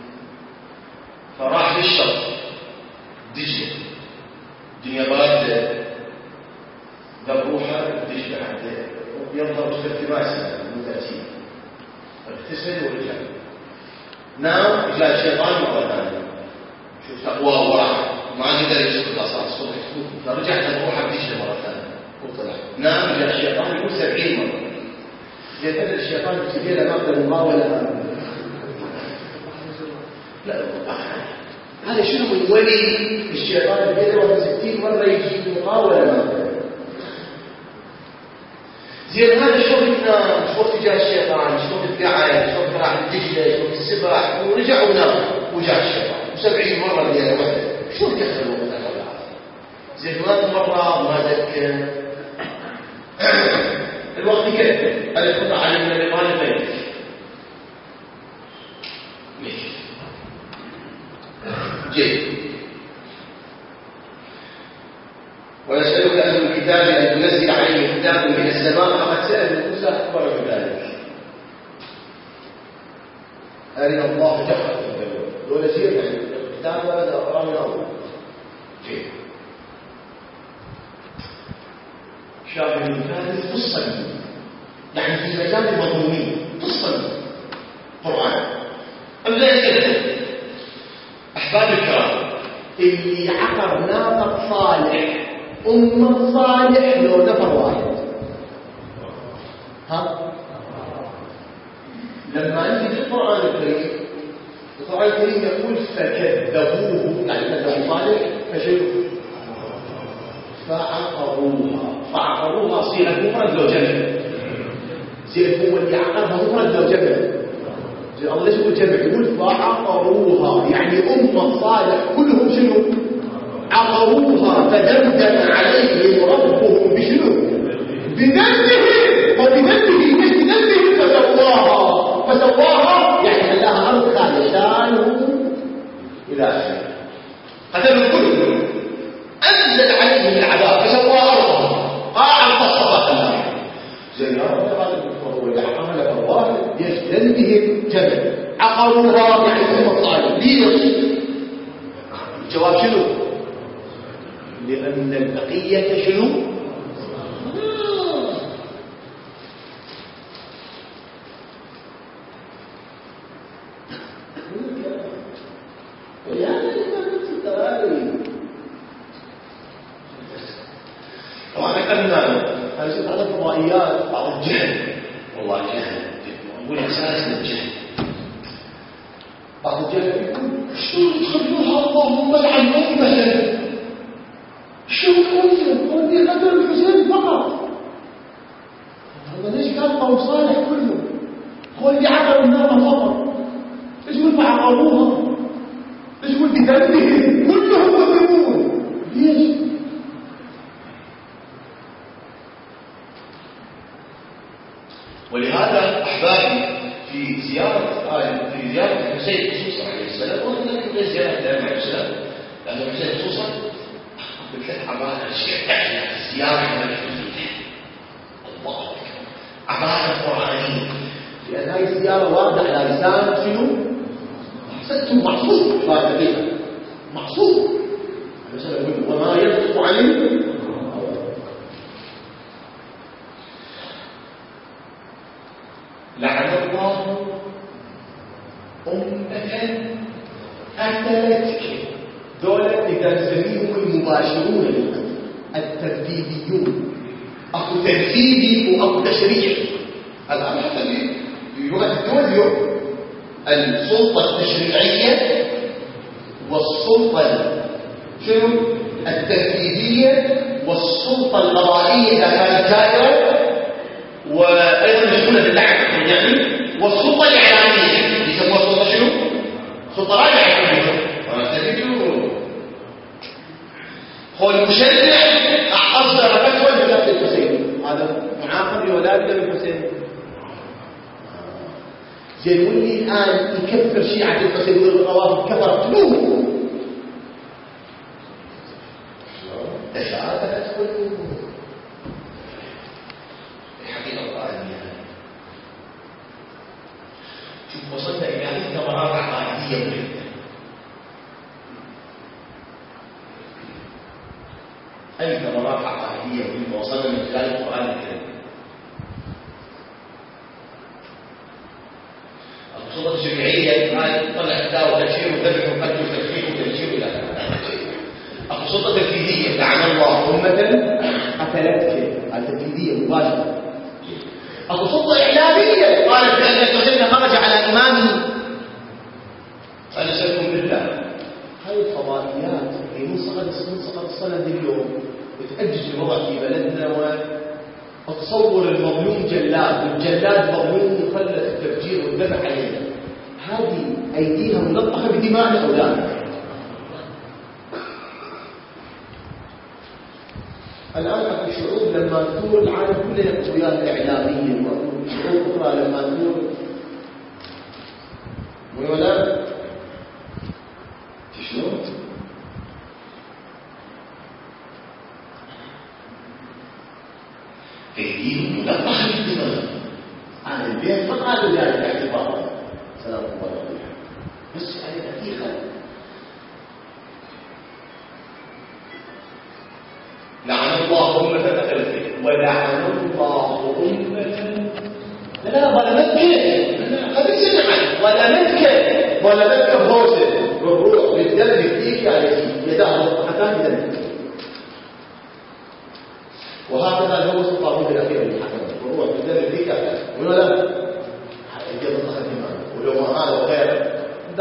فراح للشط دجلة الدنيا باردة ذبوحة دجلة حتى ينظر استفتماسا متأسيا اغتسل ورجع نام. جاء الشيطان مرة ثانية شوف تقوى وراح ما قدر يسكت أصلا الصبح فرجع ذبوحة دجلة مرة ثانية وطلع نام. جاء الشيطان يقول 70 مرة. يتبع الشيطان بسبيل مقدر مقاولة. لا هذا شنو من ولي الشيطان بيدعو 60 مرة يجي مقاولة مقدر. زين هذا شوف النام شوف جاء الشيطان شوف القعد شوف راح الدجلة شوف السباح ورجع ونام وجاء الشيطان 70 مرة بيدعو واحدة. شو تكفل الوقت هذا؟ زين ما مرة ما ذكر الوقت يكفي. هذا يكون على من الإيمان ما يكفي. جيد. ويسألك أهل الكتاب أن تنزل عليه كتاب من السماء فقد سأل موسى أكبر من ذلك. أرنا الله جهرة دولة سير الكتاب هذا أقرأ من أول. جيد. شاب الثالث قصة يعني في مجال المضمونين قصة قرآن. أم لا يكتب أحباب الكرام اللي عقر ناطق صالح أمة صالح لو نفر واحد. ها لما أنت في القرآن الكريم القرآن الكريم يقول فكذبوه، يعني كذبوا صالح فشلوا فعقروها صيغة مفرد لو جمع، هو اللي عقرها مفرد لو جمع. الله ليش يقول جمع؟ يقول فعقروها، يعني أمة صالح كلهم شنو؟ عقروها. فدمدم عليهم ربهم بشنو؟ بذنبهم، وبذنبه مش بذنبهم فسواها يعني خلاها أرض خالية، شانه إلى آخره. قتلوا كلهم، أنزل عليهم العذاب فسواها أرضهم قاعا فصفت زي يا رب هذا الكفر والعقل الله يستنبهم جمع. عقروها يعني هم الصالح. ليش؟ الجواب شنو؟ لأن البقية شنو؟ طبعا ذكرنا أنا شفت هذا الفضائيات بعض الجهل، والله جهل أقول أساس من الجهل. بعض الجهل يقول شو تخلوها اللهم لعن أمة، شو كنتم؟ هو اللي قتل الحسين فقط، هذا ليش كان قوم صالح كله؟ هو اللي عقل النار فقط. ايش يقول فعقروها؟ ايش يقول بذنبهم كلهم مذنبون؟ ليش؟ ولهذا أحبابي في زيارة الحسين خصوصا عليه السلام، وهذا زيارة الإمام عليه السلام، لأن الحسين خصوصا بثلاث عبارة زيارة ملكية، الله عبارة قرآنية، لأن هذه الزيارة واردة على لسان شنو؟ أحسنتم معصوم، هذا دقيقة معصوم، وما ينطق عن لعن الله أمة قتلتك. دولة إذا نسميهم المباشرون للقتل، التنفيذيون، أكو تنفيذي وأكو تشريعي. الآن حتى بلغة الدول اليوم السلطة التشريعية والسلطة شنو؟ التنفيذية والسلطة القضائية إذا كانت جائرة، وأيضا مشغولة باللعب يعني، والسلطة الإعلامية يسموها السلطة شنو؟ سلطة راجعة. هو المشرع أصدر فتوى بقتل الحسين، هذا معاقب لولادة الحسين. زين واللي الآن يكفر شيعة الحسين ويقول الروافض كفرتموه، تشابهت قلوبهم. الحقيقة القرآنية شوف وصلنا إلى هذه ثمرات عقائدية مهمة. أي ثمرات عقائدية مهمة وصلنا من خلال القرآن الكريم. الخطط الشرعية طلع الدعوة تشير وذبح وقتل وتفكيك وتنشير إلى الخطط التنفيذية لعن الله أمة قتلتك، التنفيذية مباشرة. الخطة إعلامية قالت بأن الحسين خرج على إمامه فنسألكم بالله. هاي الفضائيات من سقط السند اليوم بتأجج الوضع في بلدنا، وتصور المظلوم جلاد والجلاد مظلوم يخلد التفجير والذبح عليه. هذه أيديها ملطخة بدماء الأولاد. الآن الشعوب لما تدور العالم كله القويات الإعلامية، والشعوب أخرى لما تدور ولا شلون؟ أيديهم ملطخة بالدماء. أهل البيت ما قالوا ذلك اعتبارا سلام الله عليهم، بس هذه حقيقة. لعن الله أمة قتلتك، ولعن الله أمة لا ظلمتك، قد سمعت ظلمتك بروسه بالروح بالدم فيك عليه يداه مطلقتان بدمك. وهكذا هو سلطانه الأخير للحكم والروح بالدم فيك عليه ولا لا؟ يجب أن تخدمها ولو ما هذا غير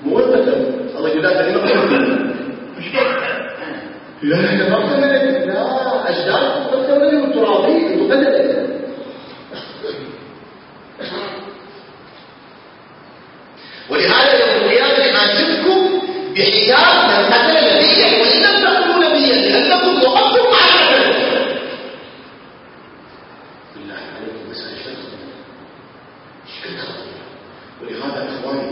مؤقتا. الله يقول لا كلمة لا لا ما قلت لا أجدادكم قلت الترابي أنتم قلت. ولهذا يوم القيامة يحاسبكم بحساب من قتل نبيا وإن لم تقتلوا نبيا لأنكم وقفتم مع القتل. بالله عليكم مسألة شكل خطيرة. ولهذا إخواني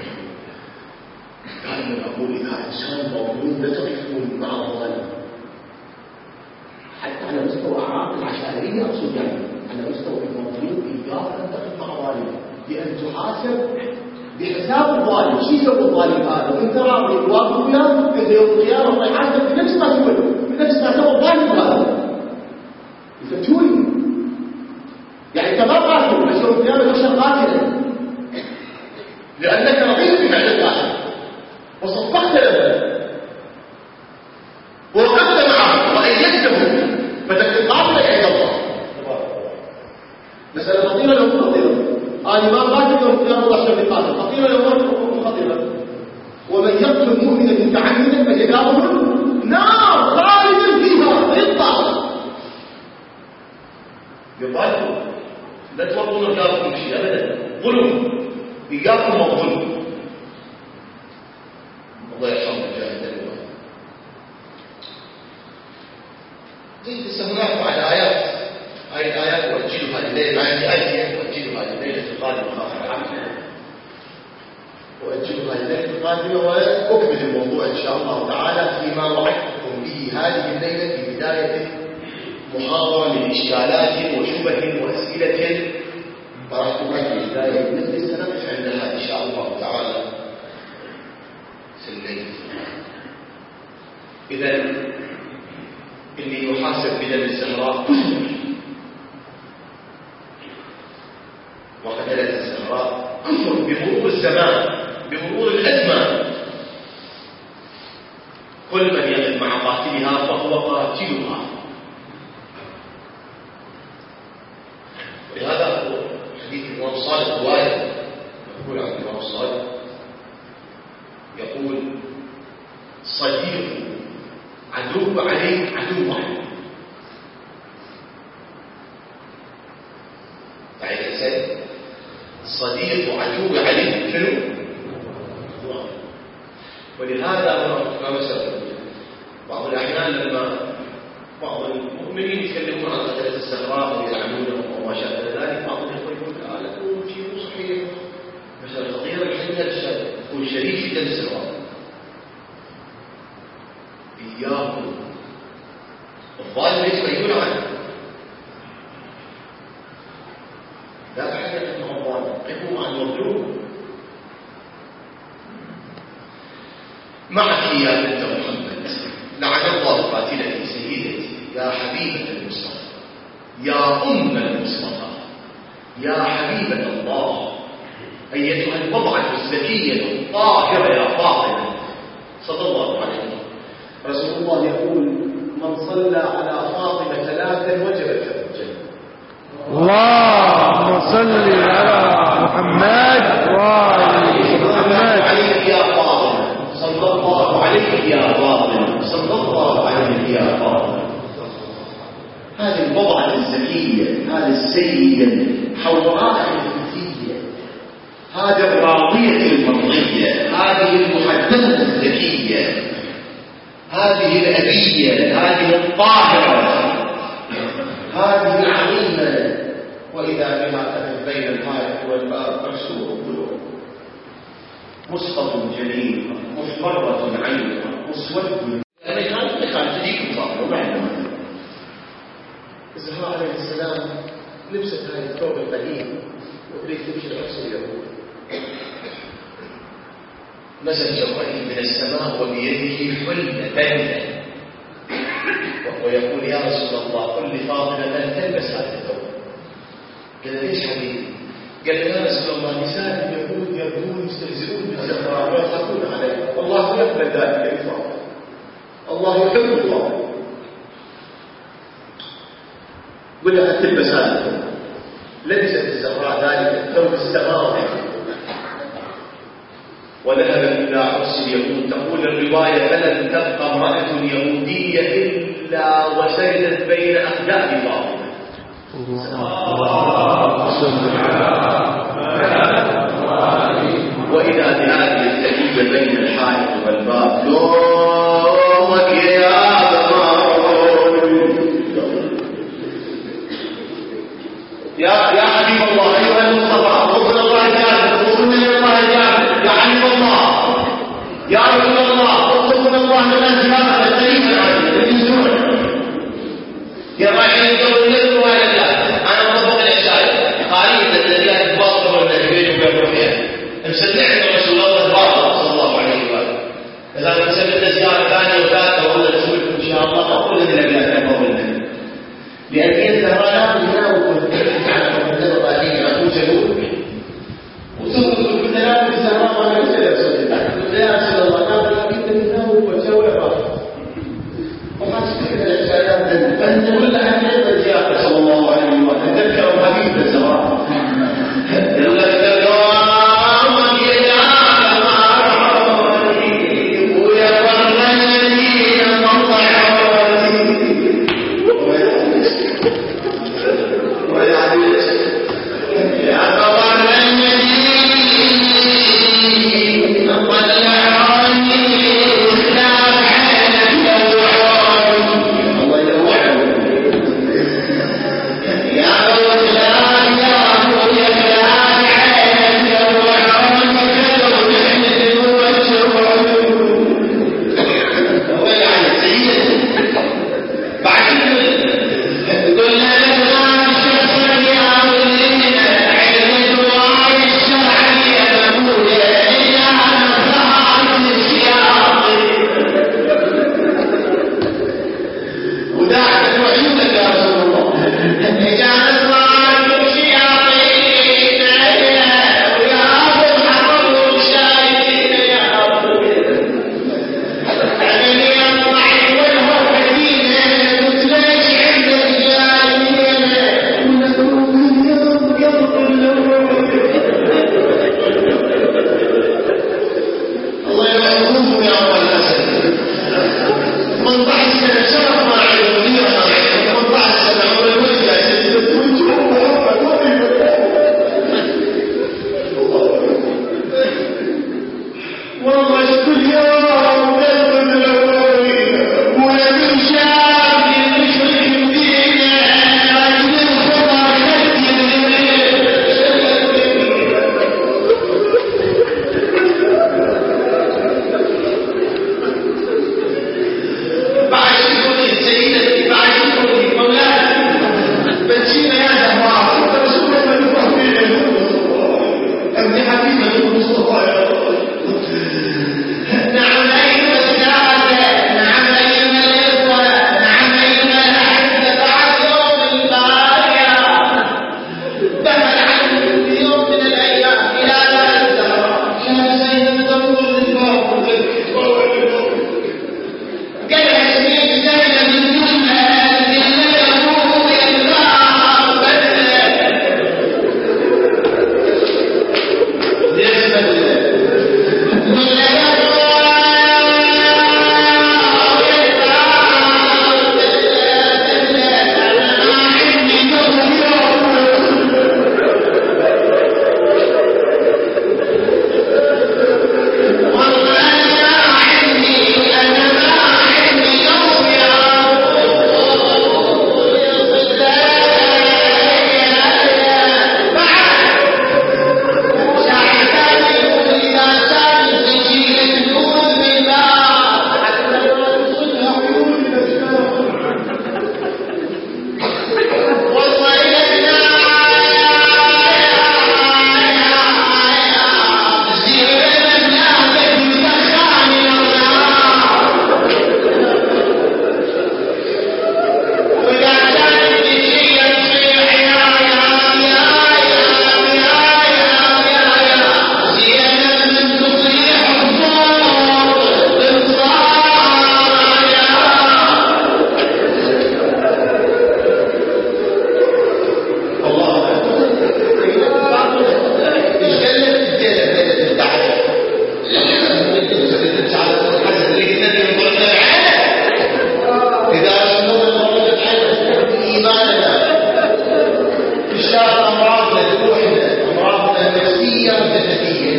دائما أقول إذا إنسان مظلوم لا تقفون مع الظالم حتى على مستوى أعراض العشائرية أقصد يعني على مستوى المظلوم إياك أن تقف مع ظالم بأن تحاسب بحساب الظالم. شو يسوي الظالم هذا؟ وانت راضي واقف وياه في يوم القيامه الله يحاسبك بنفس ما سوى بنفس ما سوى الظالم هذا. يفتوني يعني انت ما قاتل بس يوم القيامه تشهد قاتلا لانك رضيت بفعل القاتل وصدقت له ووقفت معه وايدته فتكون قاتلا عند الله. مساله خطيره لو خطيره. أنا ما قاتل يوم القيامة الله شر قاتل خطيرة يوم خطيرة. ومن يقتل مؤمنا متعمدا فجزاؤه نار خالدا فيها يطلع. يطلع لا تفرضون رجالكم شيء أبدا. ظلم إياكم والظلم. الله يرحمه جاهد الله. هناك بعض آيات وأجلها لليلة عندي آية وأجلها لليلة القادمة وأجلها لليلة القادمة وأكمل الموضوع إن شاء الله تعالى فيما وعدتكم به هذه الليلة في بداية محاضرة من إشكالات وشبه وأسئلة طرحتها في بداية المجلس سنقف عندها إن شاء الله تعالى سليم. إذن اللي يحاسب بدم الزهراء وقتلة الزهراء كفر بمرور الزمان بمرور الأزمان. كل من يقف مع قاتلها فهو قاتلها. ولهذا حديث الإمام الصادق رواية يقول عن الإمام الصادق يقول صديق عدو عليك عدو عليك. بعد الإنسان صديق عدو عليك شنو؟ ولهذا ما مثلا بعض الأحيان لما بعض المؤمنين يتكلمون عن قتلة الزهراء ويلعنونهم وما شابه ذلك بعضهم يقول لا تكون شيء صحيح. مثلا خطيرة الحديث تكون شريك في دم الزهراء. إياكم الظالم يتبين عنه لا تحدث مع الظالم قفوا مع المظلوم. معك يا بنت محمد لعن الله قاتلتي سيدتي يا حبيبة المصطفى يا أم المصطفى يا حبيبة الله أيتها البضعة الزكية الطاهرة يا فاطمة صلى الله عليه وسلم. رسول الله يقول من صلى على فاطمة 3 وجبت له الجنة. اللهم صل على محمد وآل محمد. عليك يا فاطمة صلى الله عليك يا فاطمة صلى الله عليك يا فاطمة. هذه البضعة الزكية هذه السيدة حوراء الفتية هذه الراضية المرضية هذه المحدثة الزكية هذه الأبية هذه الطاهرة هذه العظيمة. وإذا بما كانت بين الحائط والباب مكسور الضلوع مسقط جليل مفرة عينها مسود. أنا كانت تجيكم صاحبه ومعنى الزهراء عليه السلام لبست هذه الثوب القديم وتريد تمشي العصر يقول نزل جبرائيل من السماء وبيده حلة بنة وهو يقول يا رسول الله قل لفاطمة أن تلبس هذا الثوب. قال ليش حبيبي؟ قال يا رسول الله نساء اليهود يبدون يستهزئون بالزهراء ويضحكون عليها والله يقبل ذلك لفاطمة الله يحب الله. قل لها تلبس هذا الثوب. لبست الزهراء ذلك الثوب السماوي وذهب إلى عرس اليهود. تقول الرواية: فلم تبقى امرأة يهودية إلا وسجدت بين أخداء فاطمة. وإذا بهذه السجية بين الحائط والباب: يومك يا يا حبيب الله، أيها المصطفى، رسول الله جابر، رسول الله جابر، يا حبيب الله، يا رسول الله، اطلب من الله لنا زيارة الكريمة العزيزة يا رايحين الجو الليل ولا لا؟ أنا مطبق العشاء قريب الذي أتباطل من البيت وبين روحيا مسمعنا رسول الله باطل صلى الله عليه وآله. إذا مسمعنا زيارة ثانية وثالثة ولا نسويكم إن شاء الله أقول لنا بلاد أقولنا لأن الزهرانات هنا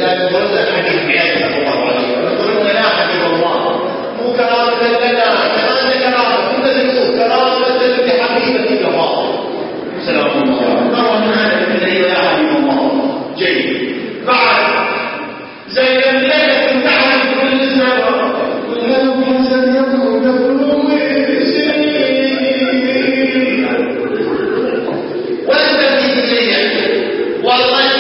يقولون الحديث بعيادة الله عليه يقولون لا حبيب الله مو كرامة لنا كمان كرامة كنا نقول كرامة لحبيبة الله سلام الله مرة معنا إليه يا حبيب الله جيد بعد زي الملكة المعنى كل الزمان ولو كنت يقول نفروه وانت في جيد والله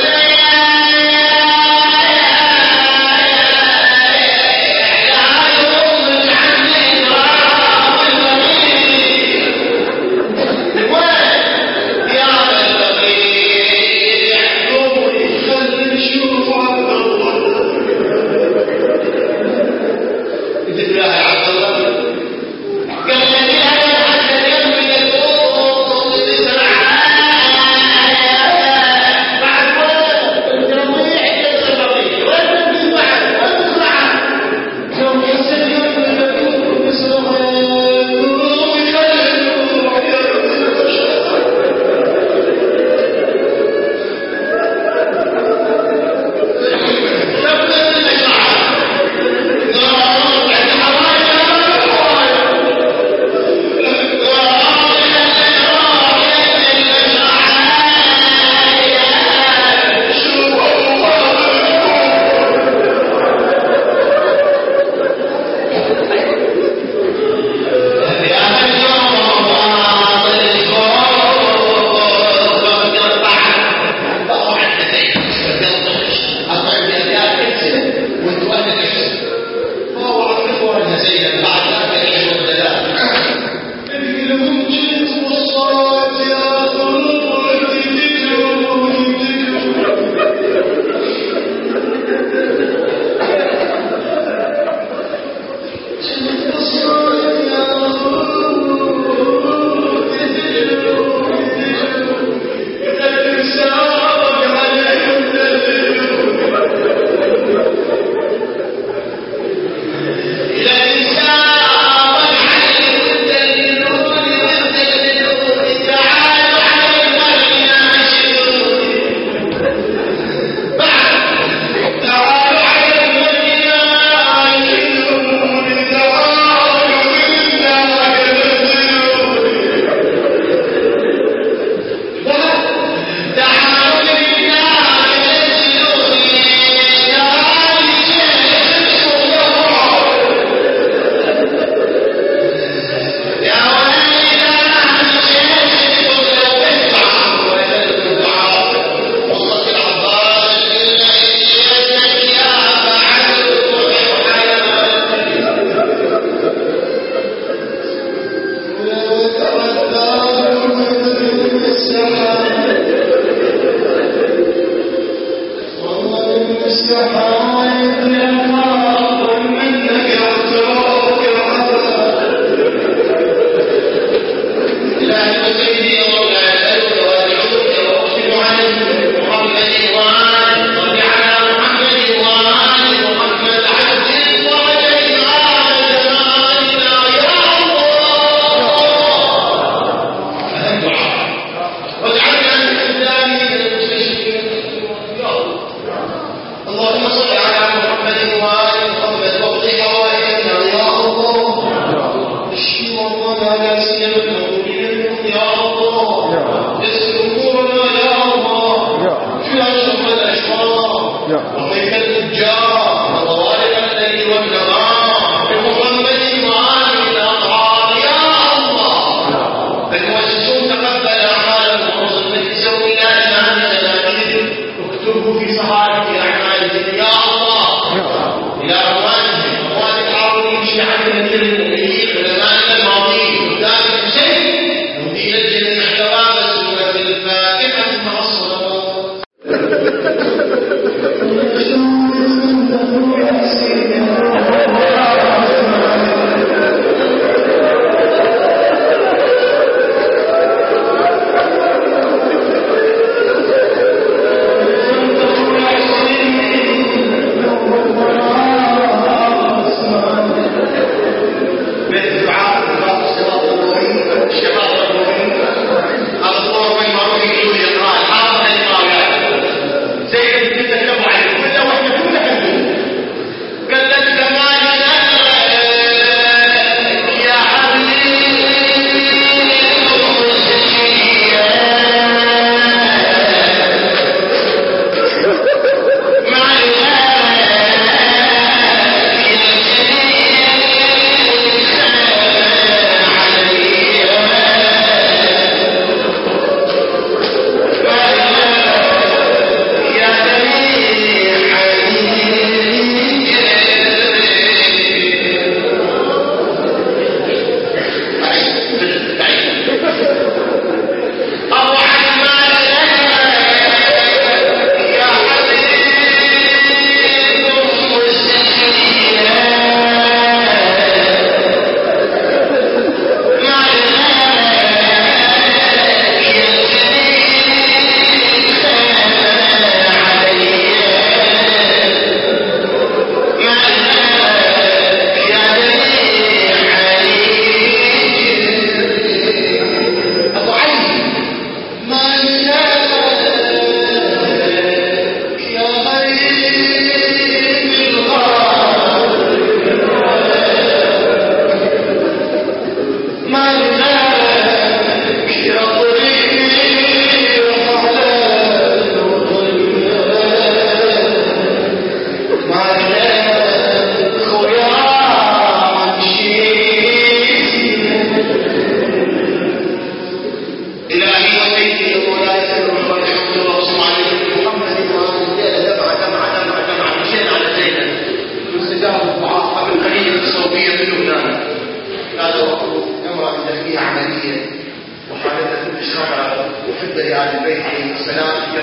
الفاتحة مع الصلوات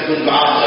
يكون دعاء